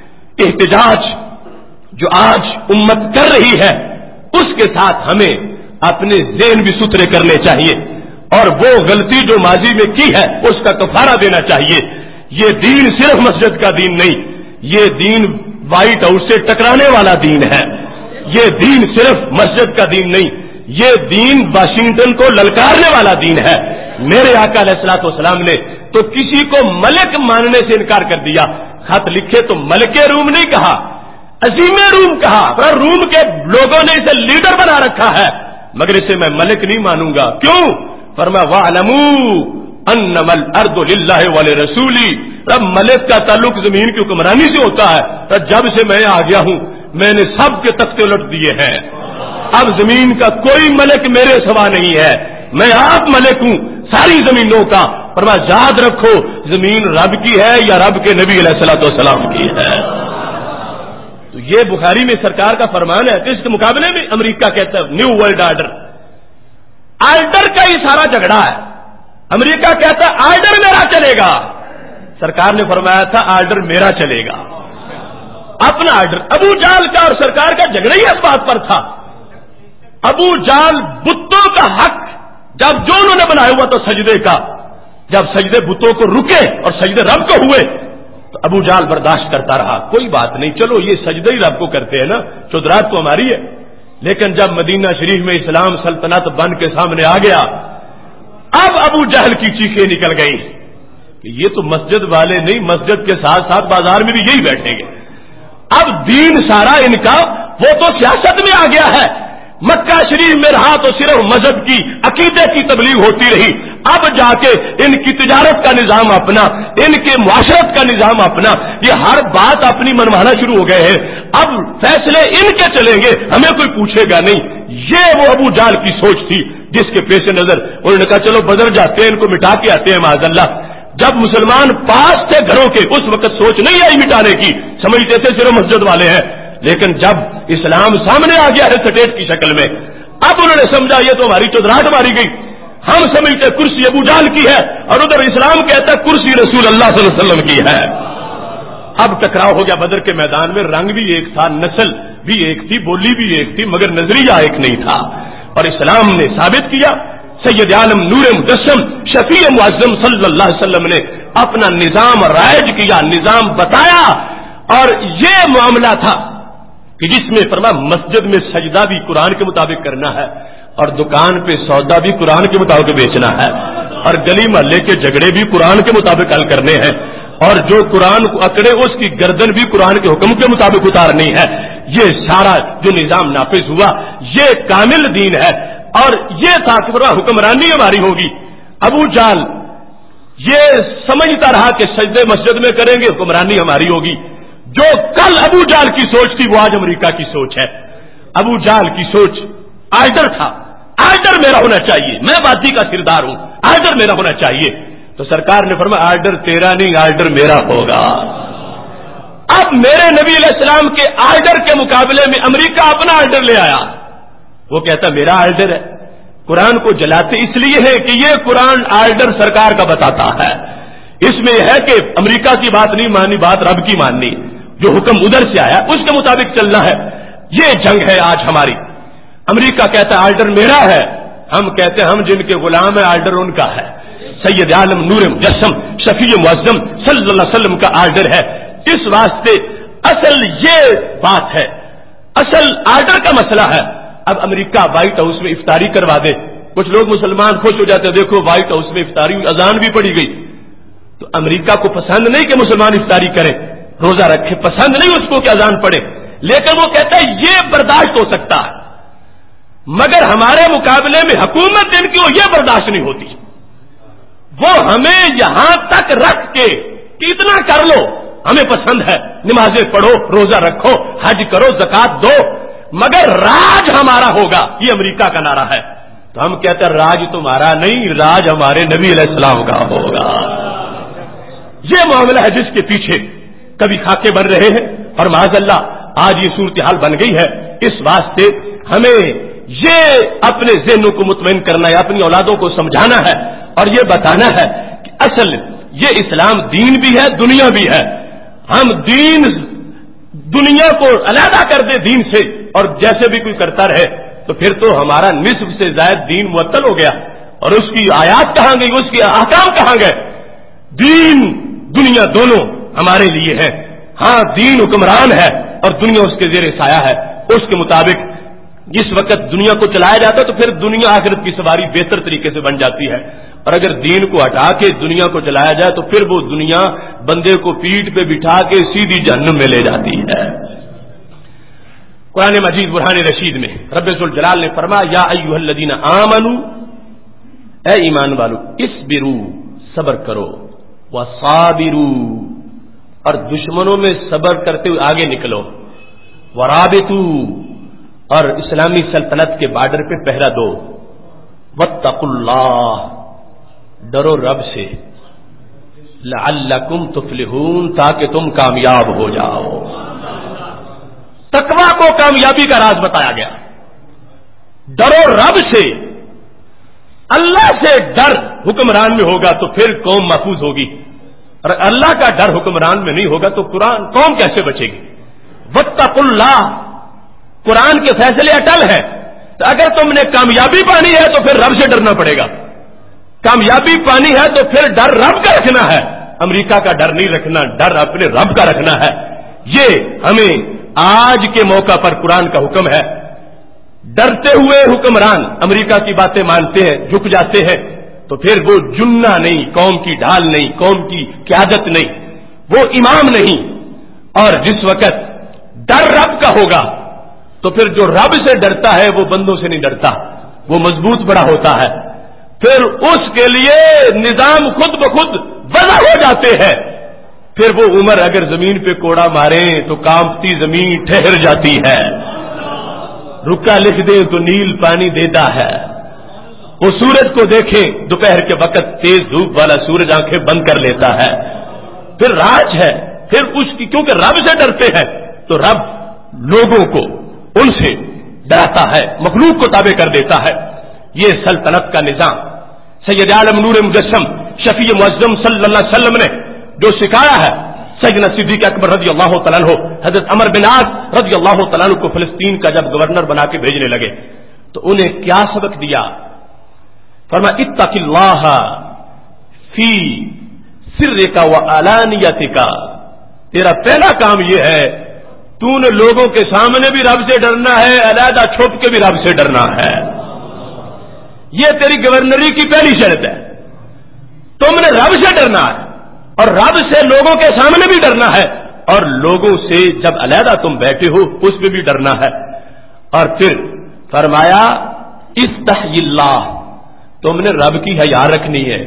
احتجاج جو آج امت کر رہی ہے اس کے ساتھ ہمیں اپنے ذہن بھی ستھرے کرنے چاہیے، اور وہ غلطی جو ماضی میں کی ہے اس کا کفارہ دینا چاہیے۔ یہ دین صرف مسجد کا دین نہیں، یہ دین وائٹ ہاؤس سے ٹکرانے والا دین ہے، یہ دین صرف مسجد کا دین نہیں، یہ دین واشنگٹن کو للکارنے والا دین ہے۔ میرے آقا علیہ الصلوۃ والسلام نے تو کسی کو ملک ماننے سے انکار کر دیا، خط لکھے تو ملک روم نہیں کہا، عظیم روم کہا، پر روم کے لوگوں نے اسے لیڈر بنا رکھا ہے مگر اسے میں ملک نہیں مانوں گا۔ کیوں؟ فرمایا وَاعْلَمُوا أَنَّمَا الْأَرْضُ لِلَّهِ وَلِرَسُولِهِ، رب ملک کا تعلق زمین کی حکمرانی سے ہوتا ہے، جب سے میں آ گیا ہوں میں نے سب کے تختے الٹ دیے ہیں، اب زمین کا کوئی ملک میرے سوا نہیں ہے، میں آپ ملک ہوں ساری زمینوں کا۔ فرمایا یاد رکھو زمین رب کی ہے یا رب کے نبی علیہ الصلوۃ والسلام کی ہے۔ تو یہ بخاری میں سرکار کا فرمان ہے کہ اس کے مقابلے میں امریکہ کہتا ہے نیو ورلڈ آرڈر کا ہی سارا جھگڑا ہے۔ امریکہ کہتا ہے آرڈر میرا چلے گا، سرکار نے فرمایا تھا آرڈر میرا چلے گا، اپنا آرڈر۔ ابو جال کا اور سرکار کا جھگڑا ہی اس بات پر تھا۔ ابو جال بتوں کا حق جب جو انہوں نے بنایا ہوا تو سجدے کا، جب سجدے بتوں کو رکے اور سجدے رب کو ہوئے تو ابو جال برداشت کرتا رہا، کوئی بات نہیں، چلو یہ سجدے ہی رب کو کرتے ہیں نا، چودرات تو ہماری ہے۔ لیکن جب مدینہ شریف میں اسلام سلطنت بن کے سامنے آ گیا، اب ابو جہل کی چیخیں نکل گئی کہ یہ تو مسجد والے نہیں، مسجد کے ساتھ ساتھ بازار میں بھی یہی بیٹھیں گے، اب دین سارا ان کا وہ تو سیاست میں آ گیا ہے۔ مکہ شریف میں رہا تو صرف مذہب کی عقیدے کی تبلیغ ہوتی رہی، اب جا کے ان کی تجارت کا نظام اپنا، ان کے معاشرت کا نظام اپنا، یہ ہر بات اپنی منوانا شروع ہو گئے ہیں، اب فیصلے ان کے چلیں گے، ہمیں کوئی پوچھے گا نہیں۔ یہ وہ ابو جال کی سوچ تھی جس کے پیش نظر انہوں نے کہا چلو بدر جاتے ہیں، ان کو مٹا کے آتے ہیں معاذ اللہ۔ جب مسلمان پاس تھے گھروں کے اس وقت سوچ نہیں آئی مٹانے کی، سمجھتے تھے صرف مسجد والے ہیں، لیکن جب اسلام سامنے آ گیا ہے سٹیٹ کی شکل میں، اب انہوں نے سمجھا یہ تو ہماری چودراہٹ ماری گئی، ہم سمجھتے کرسی ابو جال کی ہے اور ادھر اسلام کہتا ہے کرسی رسول اللہ صلی اللہ علیہ وسلم کی ہے۔ اب ٹکراؤ ہو گیا بدر کے میدان میں، رنگ بھی ایک تھا، نسل بھی ایک تھی، بولی بھی ایک تھی، مگر نظریہ ایک نہیں تھا، اور اسلام نے ثابت کیا۔ سید عالم نور مجسم شفیع معظم صلی اللہ علیہ وسلم نے اپنا نظام رائج کیا، نظام بتایا، اور یہ معاملہ تھا کہ جس میں فرمایا مسجد میں سجدہ بھی قرآن کے مطابق کرنا ہے، اور دکان پہ سودا بھی قرآن کے مطابق بیچنا ہے، اور گلی محلے کے جھگڑے بھی قرآن کے مطابق حل کرنے ہیں، اور جو قرآن کو اکڑے اس کی گردن بھی قرآن کے حکم کے مطابق اتارنی ہے۔ یہ سارا جو نظام نافذ ہوا یہ کامل دین ہے، اور یہ تھا کہ حکمرانی ہماری ہوگی۔ ابو جہل یہ سمجھتا رہا کہ سجدے مسجد میں کریں گے حکمرانی ہماری ہوگی۔ جو کل ابو جہل کی سوچ تھی وہ آج امریکہ کی سوچ ہے۔ ابو جہل کی سوچ آئیڈر تھا، آئیڈر میرا ہونا چاہیے، میں وادی کا سردار ہوں، آئیڈر میرا ہونا چاہیے۔ تو سرکار نے فرمایا آرڈر تیرا نہیں، آرڈر میرا ہوگا۔ اب میرے نبی علیہ السلام کے آرڈر کے مقابلے میں امریکہ اپنا آرڈر لے آیا، وہ کہتا میرا آرڈر ہے۔ قرآن کو جلاتے اس لیے ہے کہ یہ قرآن آرڈر سرکار کا بتاتا ہے، اس میں ہے کہ امریکہ کی بات نہیں ماننی، بات رب کی ماننی، جو حکم ادھر سے آیا اس کے مطابق چلنا ہے۔ یہ جنگ ہے آج ہماری۔ امریکہ کہتا ہے آرڈر میرا ہے، ہم کہتے ہیں ہم جن کے غلام ہیں آرڈر ان کا ہے۔ سید عالم نور مجسم شفیع معظم صلی اللہ علیہ وسلم کا آرڈر ہے۔ اس واسطے اصل یہ بات ہے، اصل آرڈر کا مسئلہ ہے۔ اب امریکہ وائٹ ہاؤس میں افطاری کروا دے، کچھ لوگ مسلمان خوش ہو جاتے ہیں، دیکھو وائٹ ہاؤس میں افطاری ہوئی، اذان بھی پڑی گئی۔ تو امریکہ کو پسند نہیں کہ مسلمان افطاری کرے، روزہ رکھے، پسند نہیں اس کو کہ اذان پڑے، لیکن وہ کہتا ہے یہ برداشت ہو سکتا ہے، مگر ہمارے مقابلے میں حکومت ان کی یہ برداشت نہیں ہوتی۔ وہ ہمیں یہاں تک رکھ کے کہ اتنا کر لو، ہمیں پسند ہے، نمازیں پڑھو، روزہ رکھو، حج کرو، زکات دو، مگر راج ہمارا ہوگا، یہ امریکہ کا نعرہ ہے۔ تو ہم کہتے ہیں راج تمہارا نہیں، راج ہمارے نبی علیہ السلام کا ہوگا۔ یہ معاملہ ہے جس کے پیچھے کبھی خاکے بن رہے ہیں، اور معاذ اللہ آج یہ صورتحال بن گئی ہے۔ اس واسطے ہمیں یہ اپنے ذہنوں کو مطمئن کرنا ہے، اپنی اولادوں کو سمجھانا ہے اور یہ بتانا ہے کہ اصل یہ اسلام دین بھی ہے، دنیا بھی ہے۔ ہم دین دنیا کو علیحدہ کر دے دین سے، اور جیسے بھی کوئی کرتا رہے تو پھر تو ہمارا نصف سے زائد دین معطل ہو گیا، اور اس کی آیات کہاں گئی، اس کے احکام کہاں گئے؟ دین دنیا دونوں ہمارے لیے ہے۔ ہاں دین حکمران ہے اور دنیا اس کے زیر سایہ ہے، اس کے مطابق جس وقت دنیا کو چلایا جاتا ہے تو پھر دنیا آخرت کی سواری بہتر طریقے سے بن جاتی ہے، اور اگر دین کو ہٹا کے دنیا کو چلایا جائے تو پھر وہ دنیا بندے کو پیٹھ پہ بٹھا کے سیدھی جہنم میں لے جاتی ہے۔ قرآن مجید برہان رشید میں رب ذوالجلال نے فرمایا یا ایھا الذین آمنوا، اے ایمان والو، اصبروا، صبر کرو، وصابروا، اور دشمنوں میں صبر کرتے ہوئے آگے نکلو، ورابطوا، اور اسلامی سلطنت کے بارڈر پہ پہرا دو، واتقوا اللہ، ڈرو رب سے، لعلکم تفلحون، تاکہ تم کامیاب ہو جاؤ۔ تقویٰ کو کامیابی کا راز بتایا گیا، ڈرو رب سے، اللہ سے ڈر حکمران میں ہوگا تو پھر قوم محفوظ ہوگی، اور اللہ کا ڈر حکمران میں نہیں ہوگا تو قوم کیسے بچے گی؟ واتقوا اللہ، قرآن کے فیصلے اٹل ہے، تو اگر تم نے کامیابی پانی ہے تو پھر رب سے ڈرنا پڑے گا، کامیابی پانی ہے تو پھر ڈر رب کا رکھنا ہے، امریکہ کا ڈر نہیں رکھنا، ڈر اپنے رب کا رکھنا ہے۔ یہ ہمیں آج کے موقع پر قرآن کا حکم ہے۔ ڈرتے ہوئے حکمران امریکہ کی باتیں مانتے ہیں، جھک جاتے ہیں، تو پھر وہ جنہ نہیں، قوم کی ڈھال نہیں، قوم کی قیادت نہیں، وہ امام نہیں۔ اور جس وقت ڈر رب کا ہوگا تو پھر جو رب سے ڈرتا ہے وہ بندوں سے نہیں ڈرتا، وہ مضبوط بڑا ہوتا ہے، پھر اس کے لیے نظام خود بخود وضع ہو جاتے ہیں۔ پھر وہ عمر اگر زمین پہ کوڑا مارے تو کانپتی زمین ٹھہر جاتی ہے، رکا لکھ دیں تو نیل پانی دیتا ہے، وہ سورج کو دیکھیں دوپہر کے وقت تیز دھوپ والا سورج آنکھیں بند کر لیتا ہے، پھر راج ہے، پھر اس کی کیونکہ رب سے ڈرتے ہیں تو رب لوگوں کو ان سے ڈراتا ہے، مخلوق کو تابع کر دیتا ہے۔ یہ سلطنت کا نظام سید عالم نور مجسم شفیع معظم صلی اللہ علیہ وسلم نے جو سکھایا ہے، سیدنا صدیق اکبر رضی اللہ تعالیٰ عنہ حضرت عمر بن عاص رضی اللہ تعالیٰ عنہ کو فلسطین کا جب گورنر بنا کے بھیجنے لگے تو انہیں کیا سبق دیا؟ فرمایا اتق اللہ فی سرک و علانیتک، تیرا پہلا کام یہ ہے تو نے لوگوں کے سامنے بھی رب سے ڈرنا ہے، علیحدہ چھپ کے بھی رب سے ڈرنا ہے. یہ تیری گورنری کی پہلی شرط ہے. تم نے رب سے ڈرنا ہے اور رب سے لوگوں کے سامنے بھی ڈرنا ہے، اور لوگوں سے جب علیحدہ تم بیٹھے ہو اس پہ بھی ڈرنا ہے. اور پھر فرمایا استحی اللہ، تم نے رب کی حیا رکھنی ہے.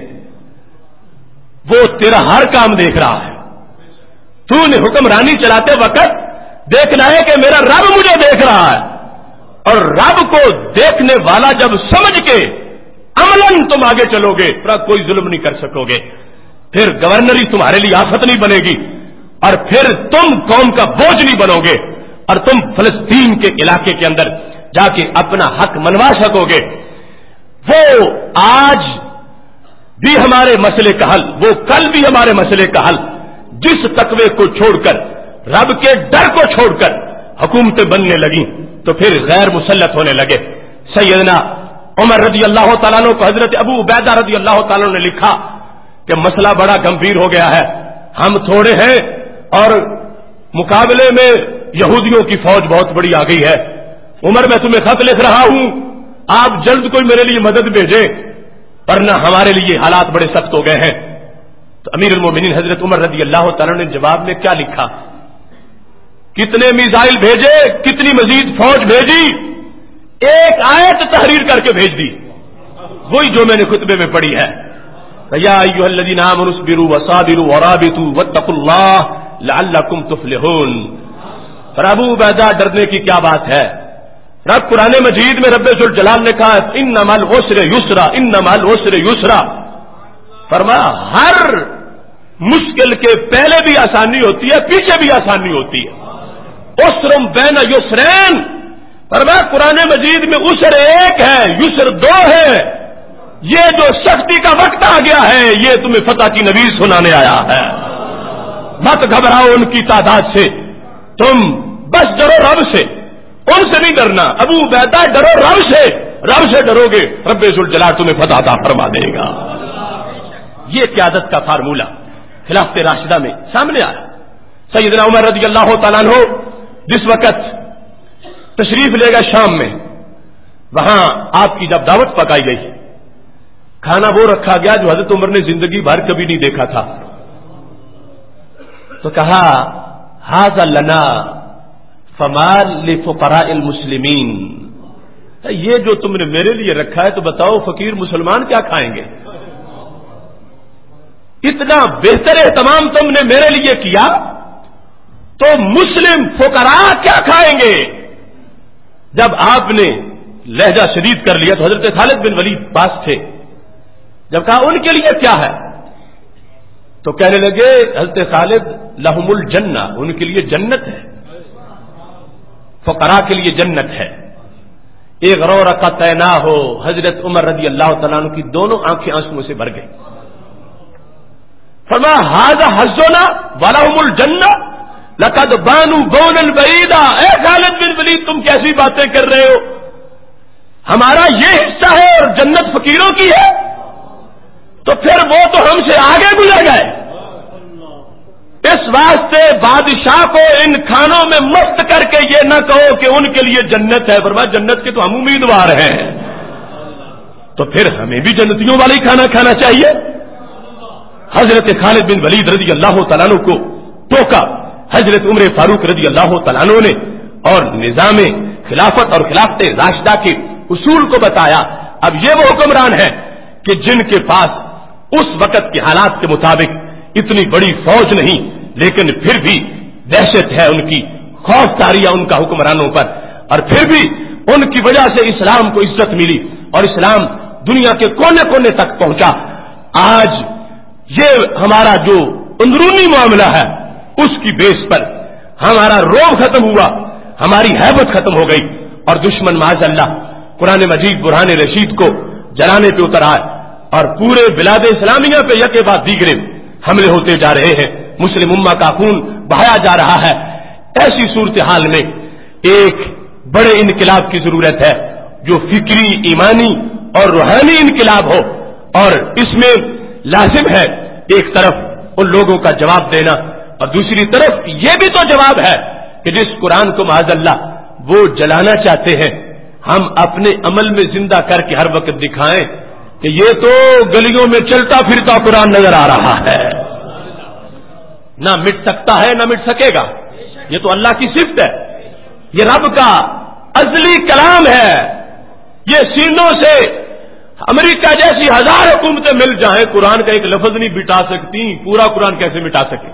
وہ تیرا ہر کام دیکھ رہا ہے. تو نے حکمرانی چلاتے وقت دیکھنا ہے کہ میرا رب مجھے دیکھ رہا ہے، اور رب کو دیکھنے والا جب سمجھ کے عملاً تم آگے چلو گے تو کوئی ظلم نہیں کر سکو گے. پھر گورنری تمہارے لیے آفت نہیں بنے گی، اور پھر تم قوم کا بوجھ نہیں بنو گے، اور تم فلسطین کے علاقے کے اندر جا کے اپنا حق منوا سکو گے. وہ آج بھی ہمارے مسئلے کا حل، وہ کل بھی ہمارے مسئلے کا حل، جس تقوی کو چھوڑ کر، رب کے ڈر کو چھوڑ کر حکومتیں بننے لگیں تو پھر غیر مسلط ہونے لگے. سیدنا عمر رضی اللہ تعالیٰ عنہ کو حضرت ابو عبیدہ رضی اللہ تعالیٰ عنہ نے لکھا کہ مسئلہ بڑا گمبھیر ہو گیا ہے، ہم تھوڑے ہیں اور مقابلے میں یہودیوں کی فوج بہت بڑی آ گئی ہے. عمر میں تمہیں خط لکھ رہا ہوں، آپ جلد کوئی میرے لیے مدد بھیجیں، ورنہ ہمارے لیے حالات بڑے سخت ہو گئے ہیں. تو امیر المومنین حضرت عمر رضی اللہ تعالیٰ نے جواب میں کیا لکھا؟ کتنے میزائل بھیجے، کتنی مزید فوج بھیجی؟ ایک آیت تحریر کر کے بھیج دی، وہی جو میں نے خطبے میں پڑھی ہے، یا ایھا الذین آمنوا اصبروا وصابروا ورابطوا واتقوا اللہ لعلکم تفلحون. پر ابو عبیدہ ڈرنے کی کیا بات ہے؟ رب قرآن مجید میں رب ذوالجلال نے کہا ان مع العسر یسرا، ان مع العسر یسرا. فرمایا ہر مشکل کے پہلے بھی آسانی ہوتی ہے، پیچھے بھی آسانی ہوتی ہے. عسر بین یسرین، فرمایا قرآن مجید میں عسر ایک ہے، یسر دو ہے. یہ جو سختی کا وقت آ گیا ہے یہ تمہیں فتح کی نوید سنانے آیا ہے. مت گھبراؤ ان کی تعداد سے، تم بس ڈرو رب سے، ان سے نہیں ڈرنا. ابو عبیدہ ڈرو رب سے ڈرو گے رب ذوالجلال تمہیں فتح عطا فرما دے گا. یہ قیادت کا فارمولہ خلافت راشدہ میں سامنے آیا. سیدنا عمر رضی اللہ تعالیٰ عنہ جس وقت تشریف لے گئے شام میں، وہاں آپ کی جب دعوت پکائی گئی، کھانا وہ رکھا گیا جو حضرت عمر نے زندگی بھر کبھی نہیں دیکھا تھا. تو کہا ھذا لنا فمال لفقراء المسلمین، یہ جو تم نے میرے لیے رکھا ہے تو بتاؤ فقیر مسلمان کیا کھائیں گے؟ اتنا بہتر اہتمام تم نے میرے لیے کیا تو مسلم فقراء کیا کھائیں گے؟ جب آپ نے لہجہ شدید کر لیا تو حضرت خالد بن ولید پاس تھے، جب کہا ان کے لیے کیا ہے تو کہنے لگے حضرت خالد لہم الجنہ، ان کے لیے جنت ہے، فقراء کے لیے جنت ہے. ایک رو رکعتین ہو، حضرت عمر رضی اللہ تعالیٰ عنہ کی دونوں آنکھیں آنسوؤں سے بھر گئی. فرمایا ھذا حظنا ولہم الجنہ لقد بانوا بونا بعیدا. اے خالد بن ولید تم کیسی باتیں کر رہے ہو؟ ہمارا یہ حصہ ہے اور جنت فقیروں کی ہے، تو پھر وہ تو ہم سے آگے گزر گئے. اس واسطے بادشاہ کو ان کھانوں میں مست کر کے یہ نہ کہو کہ ان کے لیے جنت ہے، فرمایا جنت کے تو ہم امیدوار ہیں، تو پھر ہمیں بھی جنتیوں والا ہی کھانا کھانا چاہیے. حضرت خالد بن ولید رضی اللہ تعالیٰ عنہ کو ٹوکا حضرت عمر فاروق رضی اللہ تعالیٰ عنہ نے، اور نظام خلافت اور خلافت راشدہ کے اصول کو بتایا. اب یہ وہ حکمران ہیں کہ جن کے پاس اس وقت کے حالات کے مطابق اتنی بڑی فوج نہیں، لیکن پھر بھی دہشت ہے ان کی، خوف طاری ہے ان کا حکمرانوں پر، اور پھر بھی ان کی وجہ سے اسلام کو عزت ملی اور اسلام دنیا کے کونے کونے تک پہنچا. آج یہ ہمارا جو اندرونی معاملہ ہے اس کی بیس پر ہمارا روب ختم ہوا، ہماری ہیبت ختم ہو گئی، اور دشمن معاذ اللہ قرآن مجید برہان رشید کو جلانے پہ اتر آئے، اور پورے بلاد اسلامیہ پہ یکے بعد دیگرے حملے ہوتے جا رہے ہیں، مسلم امہ کا خون بہایا جا رہا ہے. ایسی صورتحال میں ایک بڑے انقلاب کی ضرورت ہے جو فکری، ایمانی اور روحانی انقلاب ہو، اور اس میں لازم ہے ایک طرف ان لوگوں کا جواب دینا، اور دوسری طرف یہ بھی تو جواب ہے کہ جس قرآن کو معاذ اللہ وہ جلانا چاہتے ہیں، ہم اپنے عمل میں زندہ کر کے ہر وقت دکھائیں کہ یہ تو گلیوں میں چلتا پھرتا قرآن نظر آ رہا ہے، نہ مٹ سکتا ہے نہ مٹ سکے گا، یہ تو اللہ کی صفت ہے، یہ رب کا ازلی کلام ہے، یہ سینوں سے امریکہ جیسی 1000 حکومتیں مل جائیں قرآن کا ایک لفظ نہیں مٹا سکتی، پورا قرآن کیسے مٹا سکے؟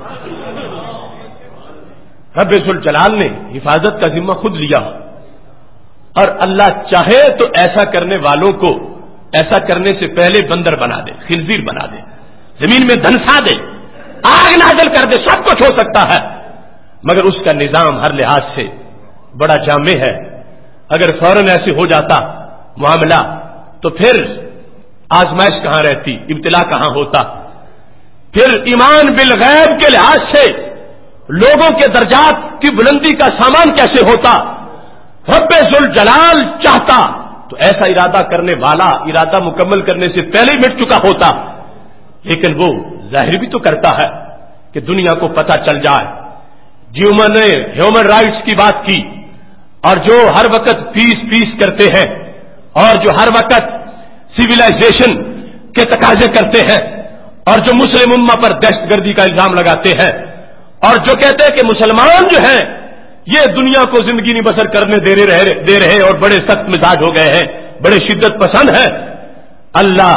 رب ذوالجلال نے حفاظت کا ذمہ خود لیا، اور اللہ چاہے تو ایسا کرنے والوں کو ایسا کرنے سے پہلے بندر بنا دے، خنزیر بنا دے، زمین میں دھنسا دے، آگ نازل کر دے، سب کچھ ہو سکتا ہے، مگر اس کا نظام ہر لحاظ سے بڑا جامع ہے۔ اگر فوراً ایسے ہو جاتا معاملہ تو پھر آزمائش کہاں رہتی، ابتلا کہاں ہوتا، پھر ایمان بالغیب کے لحاظ سے لوگوں کے درجات کی بلندی کا سامان کیسے ہوتا؟ رب ذوالجلال چاہتا تو ایسا ارادہ کرنے والا ارادہ مکمل کرنے سے پہلے ہی مٹ چکا ہوتا، لیکن وہ ظاہر بھی تو کرتا ہے کہ دنیا کو پتہ چل جائے۔ جیومن نے ہیومن رائٹس کی بات کی، اور جو ہر وقت پیس کرتے ہیں، اور جو ہر وقت سویلائزیشن کے تقاضے کرتے ہیں، اور جو مسلم امہ پر دہشت گردی کا الزام لگاتے ہیں، اور جو کہتے ہیں کہ مسلمان جو ہیں یہ دنیا کو زندگی نہیں بسر کرنے دے رہے اور بڑے سخت مزاج ہو گئے ہیں، بڑے شدت پسند ہیں، اللہ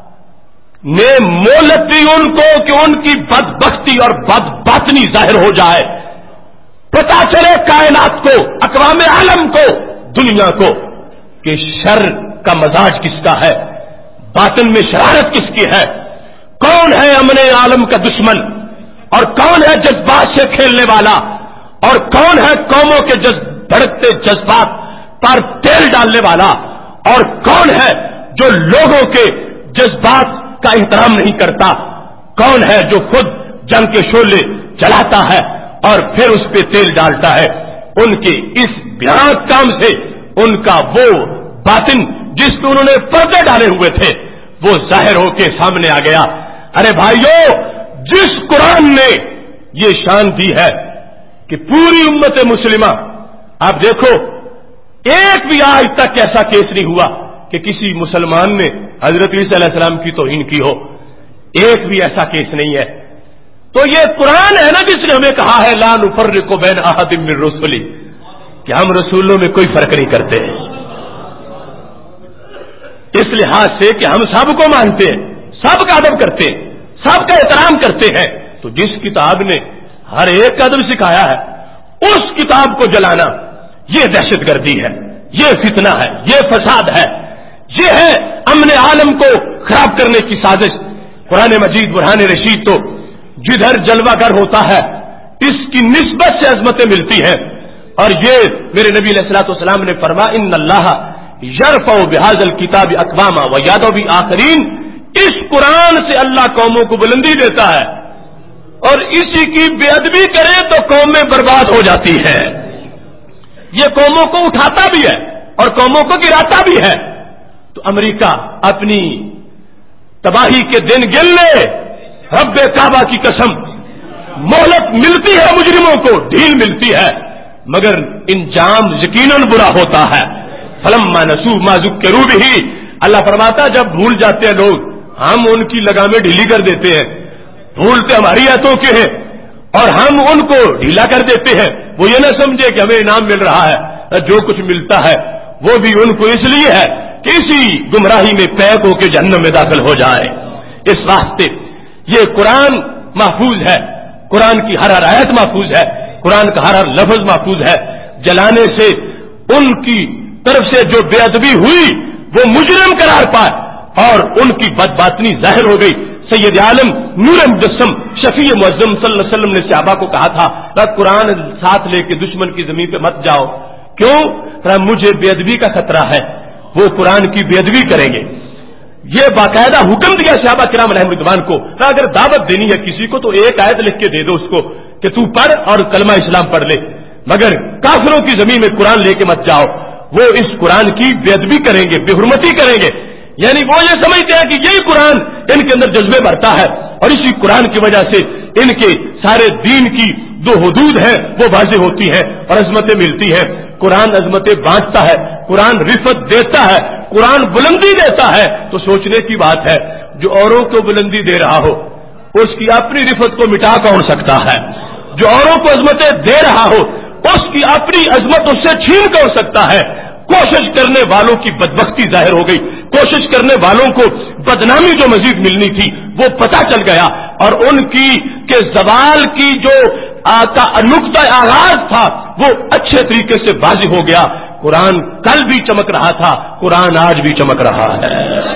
نے مہلت دی ان کو کہ ان کی بدبختی اور بدباطنی ظاہر ہو جائے، پتا چلے کائنات کو، اقوام عالم کو، دنیا کو کہ شر کا مزاج کس کا ہے، باطن میں شرارت کس کی ہے، کون ہے امن عالم کا دشمن، اور کون ہے جذبات سے کھیلنے والا، اور کون ہے قوموں کے بھڑکتے جذبات پر تیل ڈالنے والا، اور کون ہے جو لوگوں کے جذبات کا احترام نہیں کرتا، کون ہے جو خود جنگ کے شعلے جلاتا ہے اور پھر اس پہ تیل ڈالتا ہے۔ ان کے اس بھیانک کام سے ان کا وہ باطن جس پہ انہوں نے پردے ڈالے ہوئے تھے وہ ظاہر ہو کے سامنے آ گیا۔ ارے بھائیو، جس قرآن نے یہ شان دی ہے کہ پوری امت مسلمہ، آپ دیکھو ایک بھی آج تک ایسا کیس نہیں ہوا کہ کسی مسلمان نے حضرت عیسیٰ علیہ السلام کی توہین کی ہو، ایک بھی ایسا کیس نہیں ہے۔ تو یہ قرآن ہے نا جس نے ہمیں کہا ہے لا نفرق بین احد من رسلی، کہ ہم رسولوں میں کوئی فرق نہیں کرتے ہیں، اس لحاظ سے کہ ہم سب کو مانتے ہیں، سب کا ادب کرتے ہیں، سب کا احترام کرتے ہیں۔ تو جس کتاب نے ہر ایک کا ادب سکھایا ہے اس کتاب کو جلانا یہ دہشت گردی ہے، یہ فتنہ ہے، یہ فساد ہے، یہ ہے امن عالم کو خراب کرنے کی سازش۔ قرآن مجید برہان رشید تو جدھر جلوہ گر ہوتا ہے اس کی نسبت سے عظمتیں ملتی ہیں، اور یہ میرے نبی علیہ الصلوۃ والسلام نے فرمایا ان اللہ یرفع بہذا الکتاب اقواما ویضع بآخرین، اس قرآن سے اللہ قوموں کو بلندی دیتا ہے، اور اسی کی بے ادبی کرے تو قومیں برباد ہو جاتی ہیں۔ یہ قوموں کو اٹھاتا بھی ہے اور قوموں کو گراتا بھی ہے۔ تو امریکہ اپنی تباہی کے دن گن لے، رب کعبہ کی قسم، مہلت ملتی ہے مجرموں کو، ڈھیل ملتی ہے، مگر انجام یقیناً برا ہوتا ہے۔ فلما نسوا ما ذکروا بہ، اللہ فرماتا جب بھول جاتے ہیں لوگ ہم ان کی لگامیں ڈھیلی کر دیتے ہیں، بھولتے ہماری آیتوں کے ہیں اور ہم ان کو ڈھیلا کر دیتے ہیں۔ وہ یہ نہ سمجھے کہ ہمیں انعام مل رہا ہے، جو کچھ ملتا ہے وہ بھی ان کو اس لیے ہے کہ اسی گمراہی میں پیک ہو کے جہنم میں داخل ہو جائے۔ اس واسطے یہ قرآن محفوظ ہے، قرآن کی ہر آیت محفوظ ہے، قرآن کا ہر لفظ محفوظ ہے۔ جلانے سے ان کی طرف سے جو بے ادبی ہوئی وہ مجرم قرار پائے اور ان کی بدباطنی ظاہر ہو گئی۔ سید عالم نور مجسم شفیع معظم صلی اللہ علیہ وسلم نے صحابہ کو کہا تھا قرآن ساتھ لے کے دشمن کی زمین پہ مت جاؤ، کیوں؟ مجھے بے ادبی کا خطرہ ہے، وہ قرآن کی بے ادبی کریں گے۔ یہ باقاعدہ حکم دیا صحابہ کرام علیہم رضوان کو، اگر دعوت دینی ہے کسی کو تو ایک آیت لکھ کے دے دو اس کو کہ تو پڑھ اور کلمہ اسلام پڑھ لے، مگر کافروں کی زمین میں قرآن لے کے مت جاؤ، وہ اس قرآن کی بے ادبی کریں گے، بے حرمتی کریں گے۔ یعنی وہ یہ سمجھتے ہیں کہ یہی قرآن ان کے اندر جذبے بھرتا ہے، اور اسی قرآن کی وجہ سے ان کے سارے دین کی جو حدود ہیں وہ واضح ہوتی ہیں اور عظمتیں ملتی ہیں۔ قرآن عظمتیں بانٹتا ہے، قرآن رفت دیتا ہے، قرآن بلندی دیتا ہے۔ تو سوچنے کی بات ہے، جو اوروں کو بلندی دے رہا ہو اس کی اپنی رفت کو مٹا کون سکتا ہے؟ جو اوروں کو عظمتیں دے رہا ہو اس کی اپنی عظمت اس سے چھین کون سکتا ہے؟ کوشش کرنے والوں کی بدبختی ظاہر ہو گئی، کوشش کرنے والوں کو بدنامی جو مزید ملنی تھی وہ پتہ چل گیا، اور ان کی کہ زوال کی جو نقطہ آغاز تھا وہ اچھے طریقے سے واضح ہو گیا۔ قرآن کل بھی چمک رہا تھا، قرآن آج بھی چمک رہا ہے۔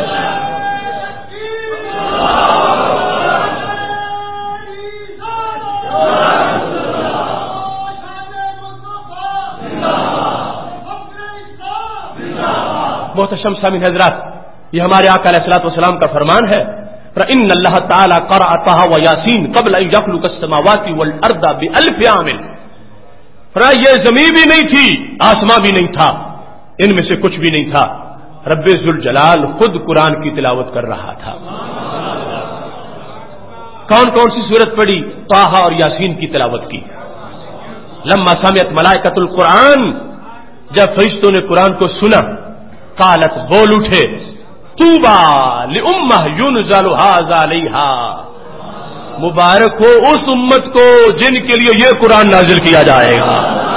محتشم سامعین حضرات، یہ ہمارے آقا علیہ الصلوۃ والسلام کا فرمان ہے، فَإِنَّ اللَّهَ تَعَالَى قَرَأَ طٰہَ وَیاسین قبل أَن يَخْلُقَ السَّمَاوَاتِ وَالْأَرْضَ بِأَلْفِ عَامٍ۔ یہ زمین بھی نہیں تھی، آسمان بھی نہیں تھا، ان میں سے کچھ بھی نہیں تھا، رب ذوالجلال خود قرآن کی تلاوت کر رہا تھا۔ کون کون سی سورت پڑھی؟ طٰہ اور یاسین کی تلاوت کی۔ لما سمعت ملائکۃ القرآن، جب فرشتوں نے قرآن کو سنا، قالت بول اٹھے، طوبیٰ لأمہ ينزل ھذا علیہا، مبارک ہو اس امت کو جن کے لیے یہ قرآن نازل کیا جائے گا۔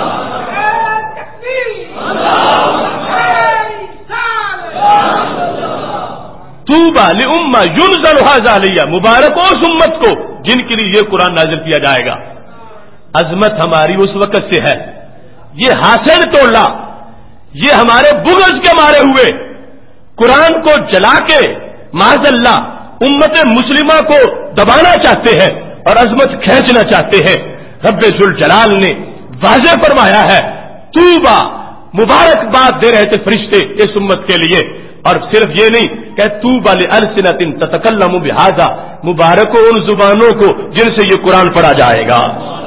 طوبیٰ لأمہ ينزل ھذا علیہا، مبارک ہو اس امت کو جن کے لیے یہ قرآن نازل کیا جائے گا۔ عظمت ہماری اس وقت سے ہے، یہ حاسد ٹولہ، یہ ہمارے بغض کے مارے ہوئے قرآن کو جلا کے معاذ اللہ امت مسلمہ کو دبانا چاہتے ہیں اور عظمت کھینچنا چاہتے ہیں۔ رب ذوالجلال نے واضح فرمایا ہے، طوبیٰ، مبارکباد دے رہے تھے فرشتے اس امت کے لیے، اور صرف یہ نہیں کہ طوبیٰ لألسنۃ تتکلم بھذا، مبارک ہو ان زبانوں کو جن سے یہ قرآن پڑھا جائے گا،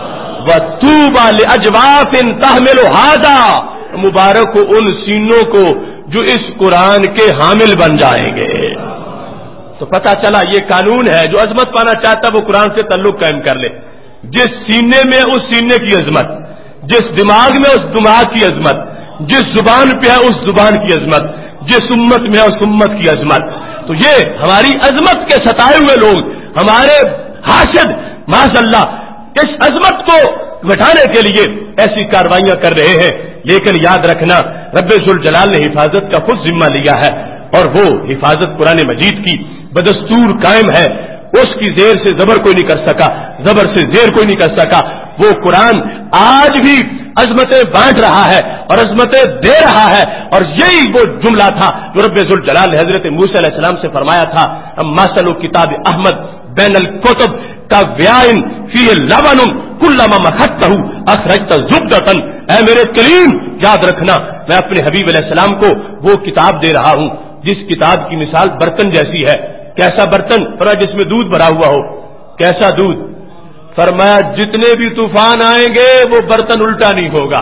وطوبیٰ لأجواف تحمل ھذا، مبارک ہو ان سینوں کو جو اس قرآن کے حامل بن جائیں گے۔ تو پتہ چلا یہ قانون ہے، جو عظمت پانا چاہتا ہے وہ قرآن سے تعلق قائم کر لے۔ جس سینے میں اس سینے کی عظمت، جس دماغ میں اس دماغ کی عظمت، جس زبان پہ ہے اس زبان کی عظمت، جس امت میں ہے اس امت کی عظمت۔ تو یہ ہماری عظمت کے ستائے ہوئے لوگ، ہمارے حاسد معاذ اللہ اس عظمت کو مٹانے کے لیے ایسی کاروائیاں کر رہے ہیں، لیکن یاد رکھنا رب ذوالجلال نے حفاظت کا خود ذمہ لیا ہے، اور وہ حفاظت قرآن مجید کی بدستور قائم ہے۔ اس کی زیر سے زبر کوئی نہیں کر سکا، زبر سے زیر کوئی نہیں کر سکا۔ وہ قرآن آج بھی عظمتیں بانٹ رہا ہے اور عظمتیں دے رہا ہے، اور یہی وہ جملہ تھا جو رب ذوالجلال نے حضرت موسیٰ علیہ السلام سے فرمایا تھا، مثل کتاب احمد بین الکتب کاویاء فیہ لبن کلما مخضتہ اخرجت زبدۃ۔ اے میرے کلیم، یاد رکھنا میں اپنے حبیب علیہ السلام کو وہ کتاب دے رہا ہوں جس کتاب کی مثال برتن جیسی ہے۔ کیسا برتن؟ فرمایا جس میں دودھ بھرا ہوا ہو۔ کیسا دودھ؟ فرمایا جتنے بھی طوفان آئیں گے وہ برتن الٹا نہیں ہوگا،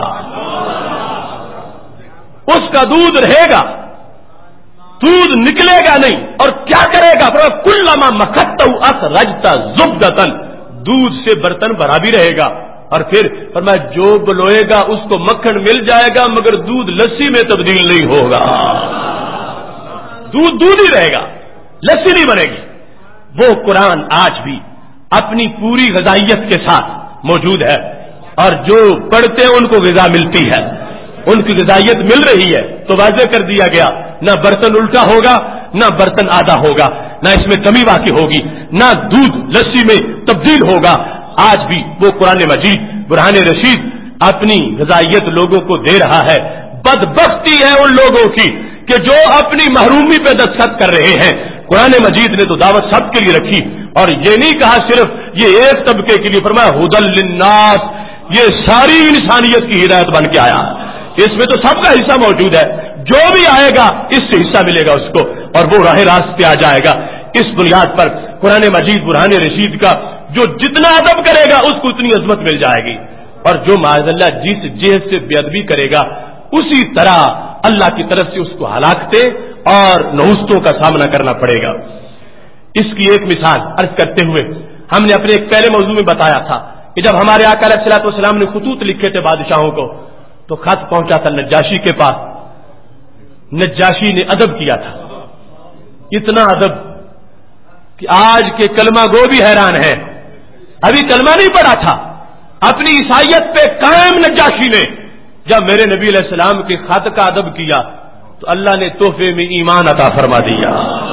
اس کا دودھ رہے گا، دودھ نکلے گا نہیں۔ اور کیا کرے گا؟ فرمایا کلما مخضتہ اخرجت زبدۃ، دودھ سے برتن بھرا بھی رہے گا، اور پھر فرمایا جو بلوئے گا اس کو مکھن مل جائے گا مگر دودھ لسی میں تبدیل نہیں ہوگا، دودھ دودھ ہی رہے گا، لسی نہیں بنے گی۔ وہ قرآن آج بھی اپنی پوری غذائیت کے ساتھ موجود ہے، اور جو پڑھتے ہیں ان کو غذا ملتی ہے، ان کی غذائیت مل رہی ہے۔ تو واضح کر دیا گیا، نہ برتن الٹا ہوگا، نہ برتن آدھا ہوگا، نہ اس میں کمی واقع ہوگی، نہ دودھ لسی میں تبدیل ہوگا۔ آج بھی وہ قرآن مجید برہان رشید اپنی غذائیت لوگوں کو دے رہا ہے۔ بدبختی ہے ان لوگوں کی کہ جو اپنی محرومی پہ دستخط کر رہے ہیں۔ قرآن مجید نے تو دعوت سب کے لیے رکھی، اور یہ نہیں کہا صرف یہ ایک طبقے کے لیے، فرمایا ھدی للناس، یہ ساری انسانیت کی ہدایت بن کے آیا، اس میں تو سب کا حصہ موجود ہے، جو بھی آئے گا اس سے حصہ ملے گا اس کو، اور وہ راہ راست پہ آ جائے گا۔ اس بنیاد پر قرآن مجید برہان رشید کا جو جتنا ادب کرے گا اس کو اتنی عظمت مل جائے گی، اور جو معاذ اللہ جس جہد سے بے ادبی کرے گا اسی طرح اللہ کی طرف سے اس کو ہلاکتیں اور نحوستوں کا سامنا کرنا پڑے گا۔ اس کی ایک مثال عرض کرتے ہوئے ہم نے اپنے ایک پہلے موضوع میں بتایا تھا کہ جب ہمارے آقا علیہ الصلوۃ والسلام نے خطوط لکھے تھے بادشاہوں کو تو خط پہنچا تھا نجاشی کے پاس، نجاشی نے ادب کیا تھا، اتنا ادب کہ آج کے کلمہ گو بھی حیران ہے، ابھی کلمہ نہیں پڑا تھا، اپنی عیسائیت پہ قائم نجاشی نے جب میرے نبی علیہ السلام کے خط کا ادب کیا تو اللہ نے تحفے میں ایمان عطا فرما دیا۔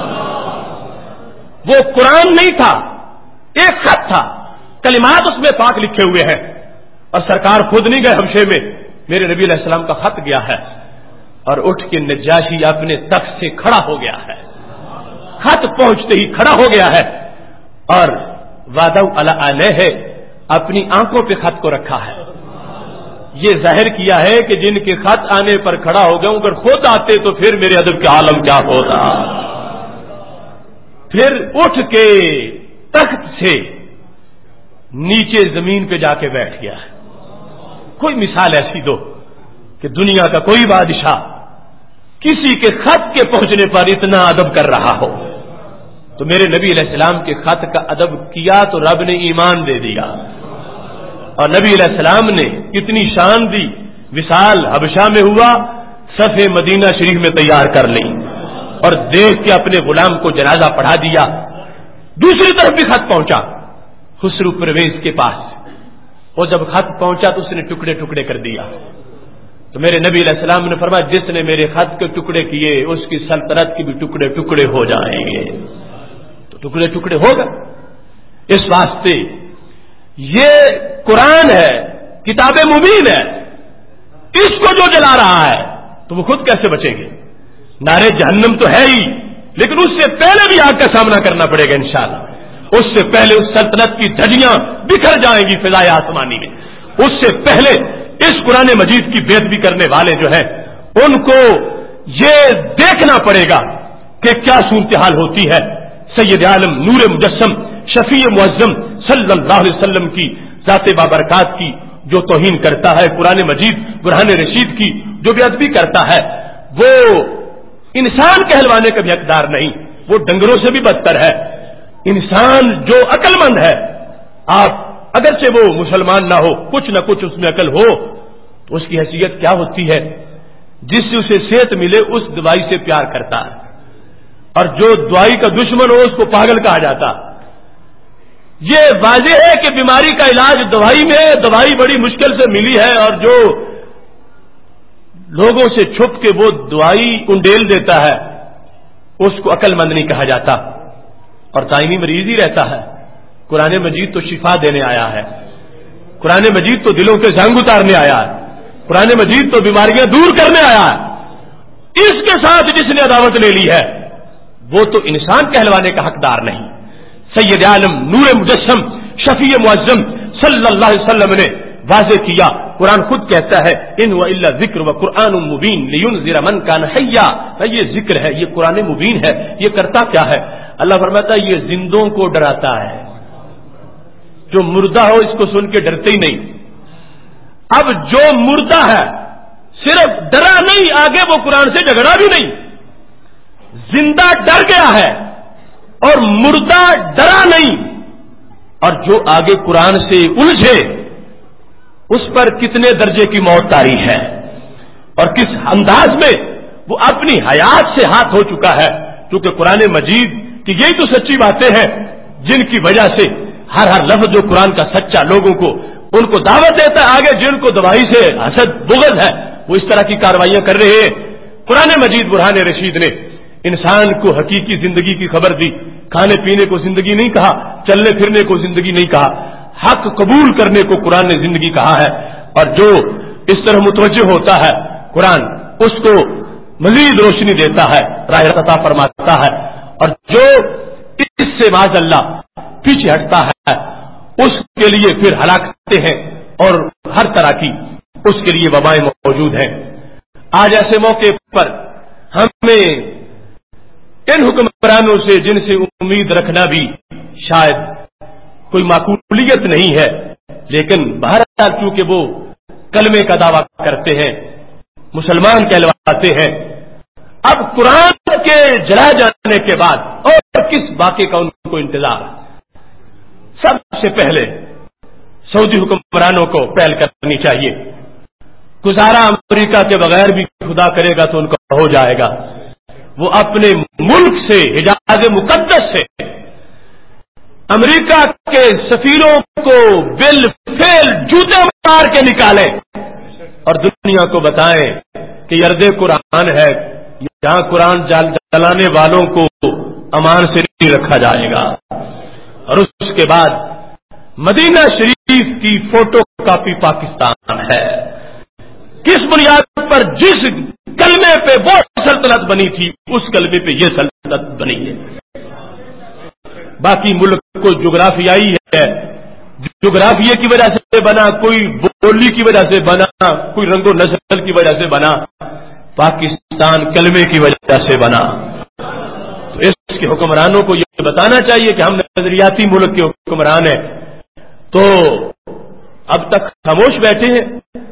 وہ قرآن نہیں تھا، ایک خط تھا، کلمات اس میں پاک لکھے ہوئے ہیں، اور سرکار خود نہیں گئے حبشے میں، میرے نبی علیہ السلام کا خط گیا ہے، اور اٹھ کے نجاشی اپنے تخت سے کھڑا ہو گیا ہے، خط پہنچتے ہی کھڑا ہو گیا ہے، اور وعدہ علیہ ہے اپنی آنکھوں پہ خط کو رکھا ہے، یہ ظاہر کیا ہے کہ جن کے خط آنے پر کھڑا ہو گیا، اگر خود آتے تو پھر میرے ادب کا عالم کیا ہوتا۔ پھر اٹھ کے تخت سے نیچے زمین پہ جا کے بیٹھ گیا ہے۔ کوئی مثال ایسی دو کہ دنیا کا کوئی بادشاہ کسی کے خط کے پہنچنے پر اتنا ادب کر رہا ہو۔ تو میرے نبی علیہ السلام کے خط کا ادب کیا تو رب نے ایمان دے دیا، اور نبی علیہ السلام نے کتنی شان دی، وصال حبشہ میں ہوا، صفحے مدینہ شریف میں تیار کر لی، اور دیکھ کے اپنے غلام کو جنازہ پڑھا دیا۔ دوسری طرف بھی خط پہنچا خسرو پرویز کے پاس، اور جب خط پہنچا تو اس نے ٹکڑے ٹکڑے کر دیا، تو میرے نبی علیہ السلام نے فرمایا جس نے میرے خط کے ٹکڑے کیے اس کی سلطنت کے بھی ٹکڑے ٹکڑے ہو جائیں گے، تو ٹکڑے ٹکڑے ہوگا۔ اس واسطے یہ قرآن ہے، کتاب مبین ہے، اس کو جو جلا رہا ہے تو وہ خود کیسے بچیں گے؟ نارے جہنم تو ہے ہی، لیکن اس سے پہلے بھی آگ کا سامنا کرنا پڑے گا انشاءاللہ۔ اس سے پہلے اس سلطنت کی دھجیاں بکھر جائیں گی فضائے آسمانی میں، اس سے پہلے اس قرآن مجید کی بے ادبی کرنے والے جو ہیں ان کو یہ دیکھنا پڑے گا کہ کیا صورتحال ہوتی ہے۔ سید عالم نور مجسم شفیع معظم صلی اللہ علیہ وسلم کی ذات بابرکات کی جو توہین کرتا ہے، قرآن مجید برہان رشید کی جو بے ادبی کرتا ہے، وہ انسان کہلوانے کا بھی حقدار نہیں، وہ ڈنگروں سے بھی بدتر ہے۔ انسان جو عقل مند ہے، آپ اگرچہ وہ مسلمان نہ ہو، کچھ نہ کچھ اس میں عقل ہو، تو اس کی حیثیت کیا ہوتی ہے؟ جس سے اسے صحت ملے اس دوائی سے پیار کرتا ہے، اور جو دوائی کا دشمن ہو اس کو پاگل کہا جاتا۔ یہ واضح ہے کہ بیماری کا علاج دوائی میں ہے، دوائی بڑی مشکل سے ملی ہے، اور جو لوگوں سے چھپ کے وہ دوائی انڈیل دیتا ہے اس کو عقل مند نہیں کہا جاتا، اور دائمی مریض ہی رہتا ہے۔ قرآن مجید تو شفا دینے آیا ہے، قرآن مجید تو دلوں کے زنگ اتارنے آیا ہے، قرآن مجید تو بیماریاں دور کرنے آیا ہے۔ اس کے ساتھ جس نے عداوت لے لی ہے وہ تو انسان کہلوانے کا حقدار نہیں۔ سید عالم نور مجسم شفیع معظم صلی اللہ علیہ وسلم نے واضح کیا، قرآن خود کہتا ہے ان هو الا ذکر و قرآن مبین لینذر من کان حیا، یہ ذکر ہے، یہ قرآن مبین ہے، یہ کرتا کیا ہے؟ اللہ فرماتا ہے یہ زندوں کو ڈراتا ہے، جو مردہ ہو اس کو سن کے ڈرتے ہی نہیں۔ اب جو مردہ ہے صرف ڈرا نہیں، آگے وہ قرآن سے جھگڑا بھی نہیں، زندہ ڈر گیا ہے اور مردہ ڈرا نہیں، اور جو آگے قرآن سے الجھے اس پر کتنے درجے کی موت طاری ہے، اور کس انداز میں وہ اپنی حیات سے ہاتھ ہو چکا ہے، کیونکہ قرآن مجید کی یہی تو سچی باتیں ہیں جن کی وجہ سے ہر لفظ جو قرآن کا سچا لوگوں کو ان کو دعوت دیتا ہے، آگے جن کو دوائی سے حسد بغض ہے وہ اس طرح کی کاروائیاں کر رہے ہیں۔ قرآن مجید برہان رشید نے انسان کو حقیقی زندگی کی خبر دی، کھانے پینے کو زندگی نہیں کہا، چلنے پھرنے کو زندگی نہیں کہا، حق قبول کرنے کو قرآن نے زندگی کہا ہے، اور جو اس طرح متوجہ ہوتا ہے قرآن اس کو مزید روشنی دیتا ہے، راہ عطا فرماتا ہے، اور جو اس سے معاذ اللہ پیچھے ہٹتا ہے اس کے لیے پھر ہلاکتیں ہیں اور ہر طرح کی اس کے لیے وبائیں موجود ہیں۔ آج ایسے موقع پر ہمیں ان حکمرانوں سے جن سے امید رکھنا بھی شاید کوئی معقولیت نہیں ہے، لیکن بہرحال چونکہ وہ کلمے کا دعویٰ کرتے ہیں، مسلمان کہلواتے ہیں، اب قرآن کے جلا جانے کے بعد اور کس واقعے کا ان کو انتظار؟ سب سے پہلے سعودی حکمرانوں کو پہل کرنی چاہیے. گزارا امریکہ کے بغیر بھی خدا کرے گا تو ان کا ہو جائے گا. وہ اپنے ملک سے حجاز مقدس سے امریکہ کے سفیروں کو بالفعل جوتے مار کے نکالیں اور دنیا کو بتائیں کہ یہ ارض قرآن ہے، یہاں قرآن جلانے والوں کو امان سے نہیں رکھا جائے گا. اور اس کے بعد مدینہ شریف کی فوٹو کاپی پاکستان ہے. کس بنیاد پر جس کلمے پہ وہ سلطنت بنی تھی اس کلمے پہ یہ سلطنت بنی ہے. باقی ملک کو جغرافیائی ہے، جغرافیے کی وجہ سے بنا، کوئی بولی کی وجہ سے بنا، کوئی رنگ و نسل کی وجہ سے بنا. پاکستان کلمے کی وجہ سے بنا. تو اس کے حکمرانوں کو یہ بتانا چاہیے کہ ہم نظریاتی ملک کے حکمران ہیں. تو اب تک خاموش بیٹھے ہیں،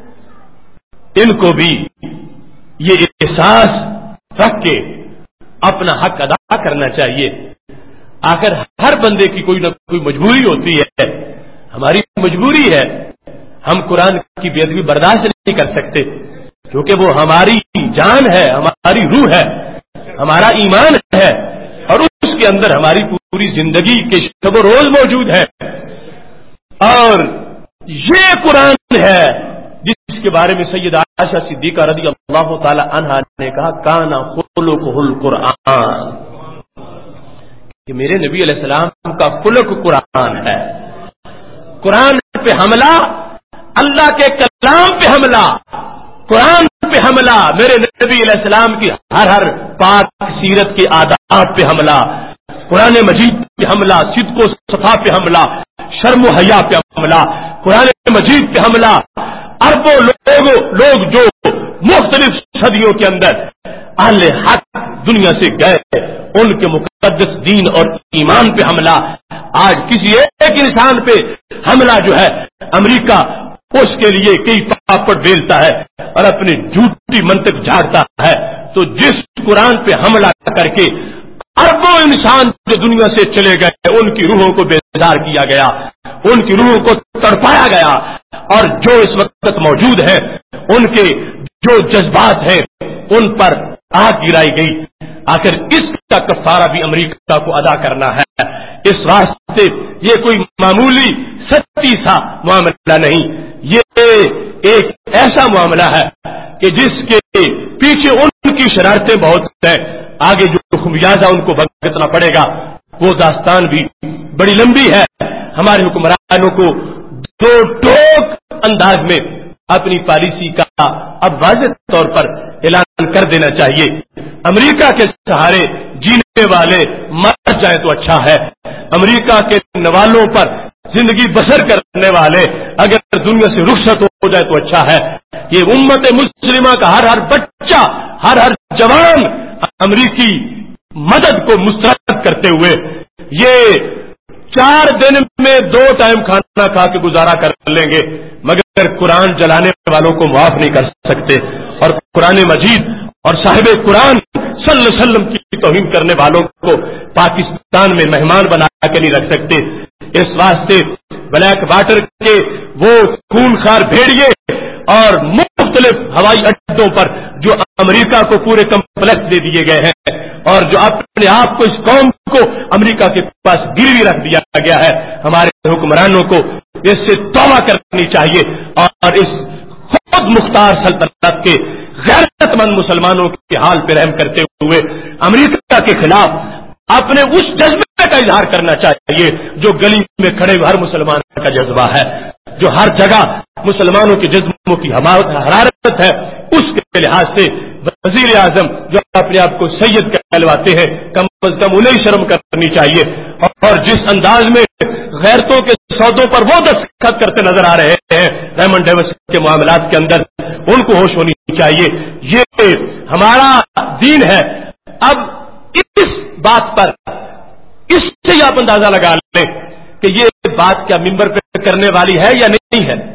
ان کو بھی یہ احساس رکھ کے اپنا حق ادا کرنا چاہیے. آخر ہر بندے کی کوئی نہ کوئی مجبوری ہوتی ہے. ہماری مجبوری ہے، ہم قرآن کی بے ادبی برداشت نہیں کر سکتے کیونکہ وہ ہماری جان ہے، ہماری روح ہے، ہمارا ایمان ہے اور اس کے اندر ہماری پوری زندگی کے شب و روز موجود ہے. اور یہ قرآن ہے جس کے بارے میں سیدہ عائشہ صدیقہ رضی اللہ تعالی عنہا نے کہا کانا خلقہ القرآن، کہ میرے نبی علیہ السلام کا خلق قرآن ہے. قرآن پہ حملہ، اللہ کے کلام پہ حملہ، قرآن پہ حملہ، میرے نبی علیہ السلام کی ہر پاک سیرت کے آداب پہ حملہ، قرآن مجید پہ حملہ، صدق و صفا پہ حملہ، شرم و حیا پہ حملہ، قرآن مجید پہ حملہ. اربوں لوگ جو مختلف صدیوں کے اندر اہل حق دنیا سے گئے، ان کے مقدس دین اور ایمان پہ حملہ. آج کسی ایک انسان پہ حملہ جو ہے امریکہ اس کے لیے کئی پاپڑ بیلتا ہے اور اپنی جھوٹی منطق جھاڑتا ہے. تو جس قرآن پہ حملہ کر کے اربوں انسان جو دنیا سے چلے گئے ان کی روحوں کو بیدار کیا گیا، ان کی روحوں کو تڑپایا گیا، اور جو اس وقت موجود ہیں ان کے جو جذبات ہیں ان پر آگ گرائی گئی. آخر اس کا کفارہ بھی امریکہ کو ادا کرنا ہے. اس واسطے یہ کوئی معمولی سچی سا معاملہ نہیں، یہ ایک ایسا معاملہ ہے کہ جس کے پیچھے ان کی شرارتیں بہت ہیں. آگے جو خمیازہ ان کو بھگتنا پڑے گا وہ داستان بھی بڑی لمبی ہے. ہمارے حکمرانوں کو دو ٹوک انداز میں اپنی پالیسی کا اب واضح طور پر اعلان کر دینا چاہیے. امریکہ کے سہارے جینے والے مر جائیں تو اچھا ہے، امریکہ کے نوالوں پر زندگی بسر کرنے والے اگر دنیا سے رخصت ہو جائے تو اچھا ہے. یہ امت مسلمہ کا ہر بچہ، ہر جوان امریکی مدد کو مسترد کرتے ہوئے یہ 4 دن میں 2 ٹائم کھانا کھا کے گزارا کر لیں گے، مگر قرآن جلانے والوں کو معاف نہیں کر سکتے اور قرآن مجید اور صاحب قرآن صلی اللہ علیہ وسلم کی توہین کرنے والوں کو پاکستان میں مہمان بنا کے نہیں رکھ سکتے. اس واسطے بلیک واٹر کے وہ خونخوار بھیڑیے اور مختلف ہوائی اڈوں پر جو امریکہ کو پورے کمپلیکس دے دیے گئے ہیں اور جو اپنے آپ کو اس قوم کو امریکہ کے پاس گروی رکھ دیا گیا ہے، ہمارے حکمرانوں کو اس سے توبہ کرنی چاہیے اور اس خود مختار سلطنت کے غیرت مند مسلمانوں کے حال پہ رحم کرتے ہوئے امریکہ کے خلاف اپنے اس جذبے کا اظہار کرنا چاہیے جو گلی میں کھڑے ہر مسلمان کا جذبہ ہے، جو ہر جگہ مسلمانوں کے جذبوں کی حرارت ہے. اس کے لحاظ سے وزیر اعظم جو اپنے آپ کو سید کہلواتے ہیں کم از کم انہیں شرم کرنی چاہیے اور جس انداز میں غیرتوں کے سودوں پر وہ دستخط کرتے نظر آ رہے ہیں ریمنڈ ڈیوس کے معاملات کے اندر، ان کو ہوش ہونی چاہیے. یہ ہمارا دین ہے. اب اس بات پر اس سے آپ اندازہ لگا لیں کہ یہ بات کیا ممبر پہ کرنے والی ہے یا نہیں ہے؟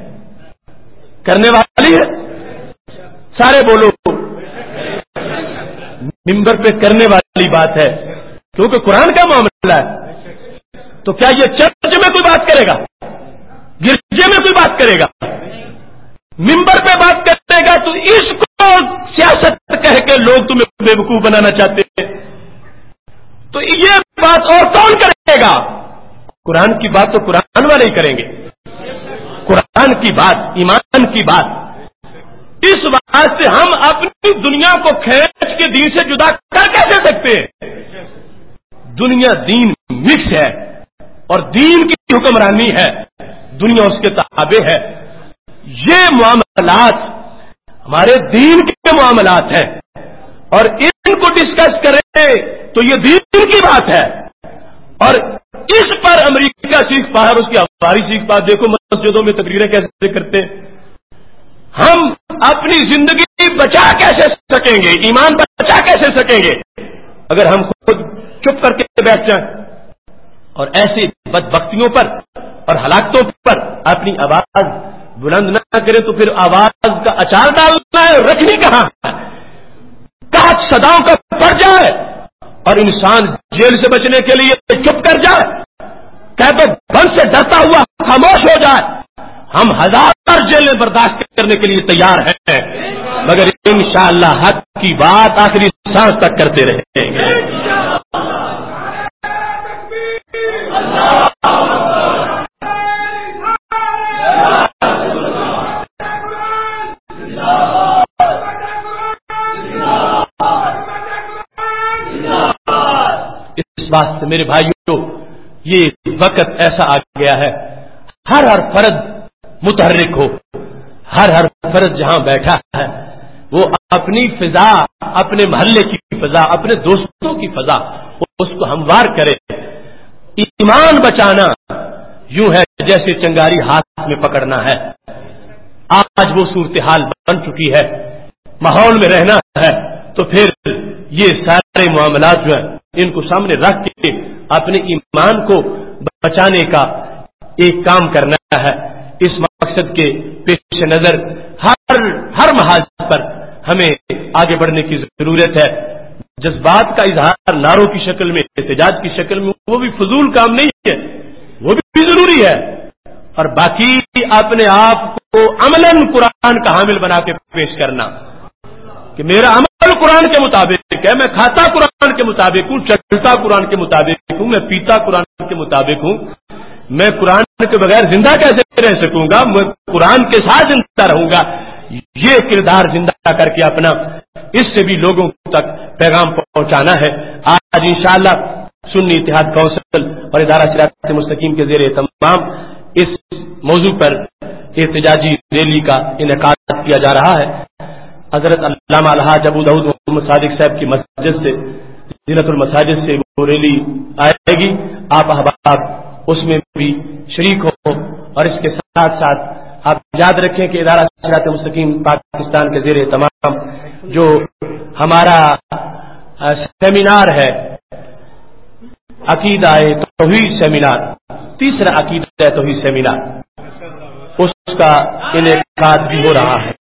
کرنے والی ہے. سارے بولو منبر پہ کرنے والی بات ہے، کیونکہ قرآن کا معاملہ ہے۔ تو کیا یہ چرچ میں کوئی بات کرے گا؟ گرجے میں کوئی بات کرے گا؟ منبر پہ بات کرے گا تو اس کو سیاست کہہ کے لوگ تمہیں بیوقوف بنانا چاہتے ہیں، تو یہ بات اور کون کرے گا؟ قرآن کی بات تو قرآن والے ہی کریں گے، قرآن کی بات، ایمان کی بات۔ اس بات سے ہم اپنی دنیا کو کھینچ کے دین سے جدا کر کیسے سکتے ہیں؟ دنیا دین مکس ہے اور دین کی حکمرانی ہے، دنیا اس کے تابع ہے۔ یہ معاملات ہمارے دین کے معاملات ہیں، اور ان کو ڈسکس کریں تو یہ دین کی بات ہے، اور اس پر امریکہ سیکھ پا اور اس کی افواہی سیکھ پا۔ دیکھو مسجدوں میں تقریریں کیسے کرتے ہیں۔ ہم اپنی زندگی بچا کیسے سکیں گے، ایمان بچا کیسے سکیں گے اگر ہم خود چپ کر کے بیٹھ جائیں اور ایسی بدبختیوں پر اور ہلاکتوں پر اپنی آواز بلند نہ کریں؟ تو پھر آواز کا اچار ڈالنا ہے، رکھنی کہاں ہے؟ کہاں صداؤں کا پڑ جائے اور انسان جیل سے بچنے کے لیے چپ کر جائے، کہہ تو بند سے ڈرتا ہوا خاموش ہو جائے۔ ہم ہزار جیلیں برداشت کرنے کے لیے تیار ہیں، مگر انشاءاللہ حق کی بات آخری سانس تک کرتے رہیں گے۔ اس بات سے میرے بھائیوں، یہ وقت ایسا آ گیا ہے، ہر فرد متحرک ہو، ہر فرد جہاں بیٹھا ہے وہ اپنی فضا، اپنے محلے کی فضا، اپنے دوستوں کی فضا اس کو ہموار کرے۔ ایمان بچانا یوں ہے جیسے چنگاری ہاتھ میں پکڑنا ہے۔ آج وہ صورتحال بن چکی ہے، ماحول میں رہنا ہے تو پھر یہ سارے معاملات جو ہیں ان کو سامنے رکھ کے اپنے ایمان کو بچانے کا ایک کام کرنا ہے۔ اس مقصد کے پیش نظر ہر محاذ پر ہمیں آگے بڑھنے کی ضرورت ہے۔ جذبات کا اظہار نعروں کی شکل میں، احتجاج کی شکل میں، وہ بھی فضول کام نہیں ہے، وہ بھی ضروری ہے، اور باقی اپنے آپ کو عملاً قرآن کا حامل بنا کے پیش کرنا کہ میرا عمل قرآن کے مطابق ہے، میں کھاتا قرآن کے مطابق ہوں، چلتا قرآن کے مطابق ہوں، میں پیتا قرآن کے مطابق ہوں، میں قرآن کے بغیر زندہ کیسے رہ سکوں گا؟ میں قرآن کے ساتھ زندہ رہوں گا۔ یہ کردار زندہ کر کے اپنا اس سے بھی لوگوں تک پیغام پہنچانا ہے۔ آج انشاءاللہ سنی اتحاد کونسل اور ادارہ صراط مستقیم کے زیر اہتمام اس موضوع پر احتجاجی ریلی کا انعقاد کیا جا رہا ہے۔ حضرت علامہ الحاج ابو داؤد محمد صادق صاحب کی مسجد سے، زینت المساجد سے وہ ریلی آئے گی۔ آپ احباب اس میں بھی شریک ہو، اور اس کے ساتھ ساتھ آپ یاد رکھیں کہ ادارہ صراط مستقیم پاکستان کے زیر اہتمام جو ہمارا سیمینار ہے، عقیدہ توحید سیمینار، تیسرا عقیدہ توحید سیمینار، اس کا انعقاد بھی ہو رہا ہے۔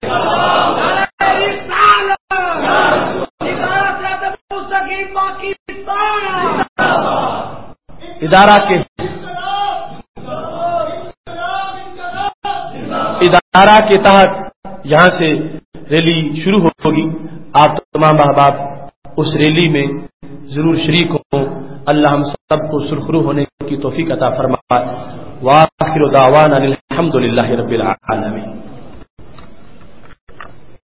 ادارہ کے تحت یہاں سے ریلی شروع ہوگی۔ آپ تمام احباب اس ریلی میں ضرور شریک ہوں۔ اللہ ہم سب کو سرخرو ہونے کی توفیق عطا فرمائے۔ وآخر دعوانا الحمد للہ رب العالمین۔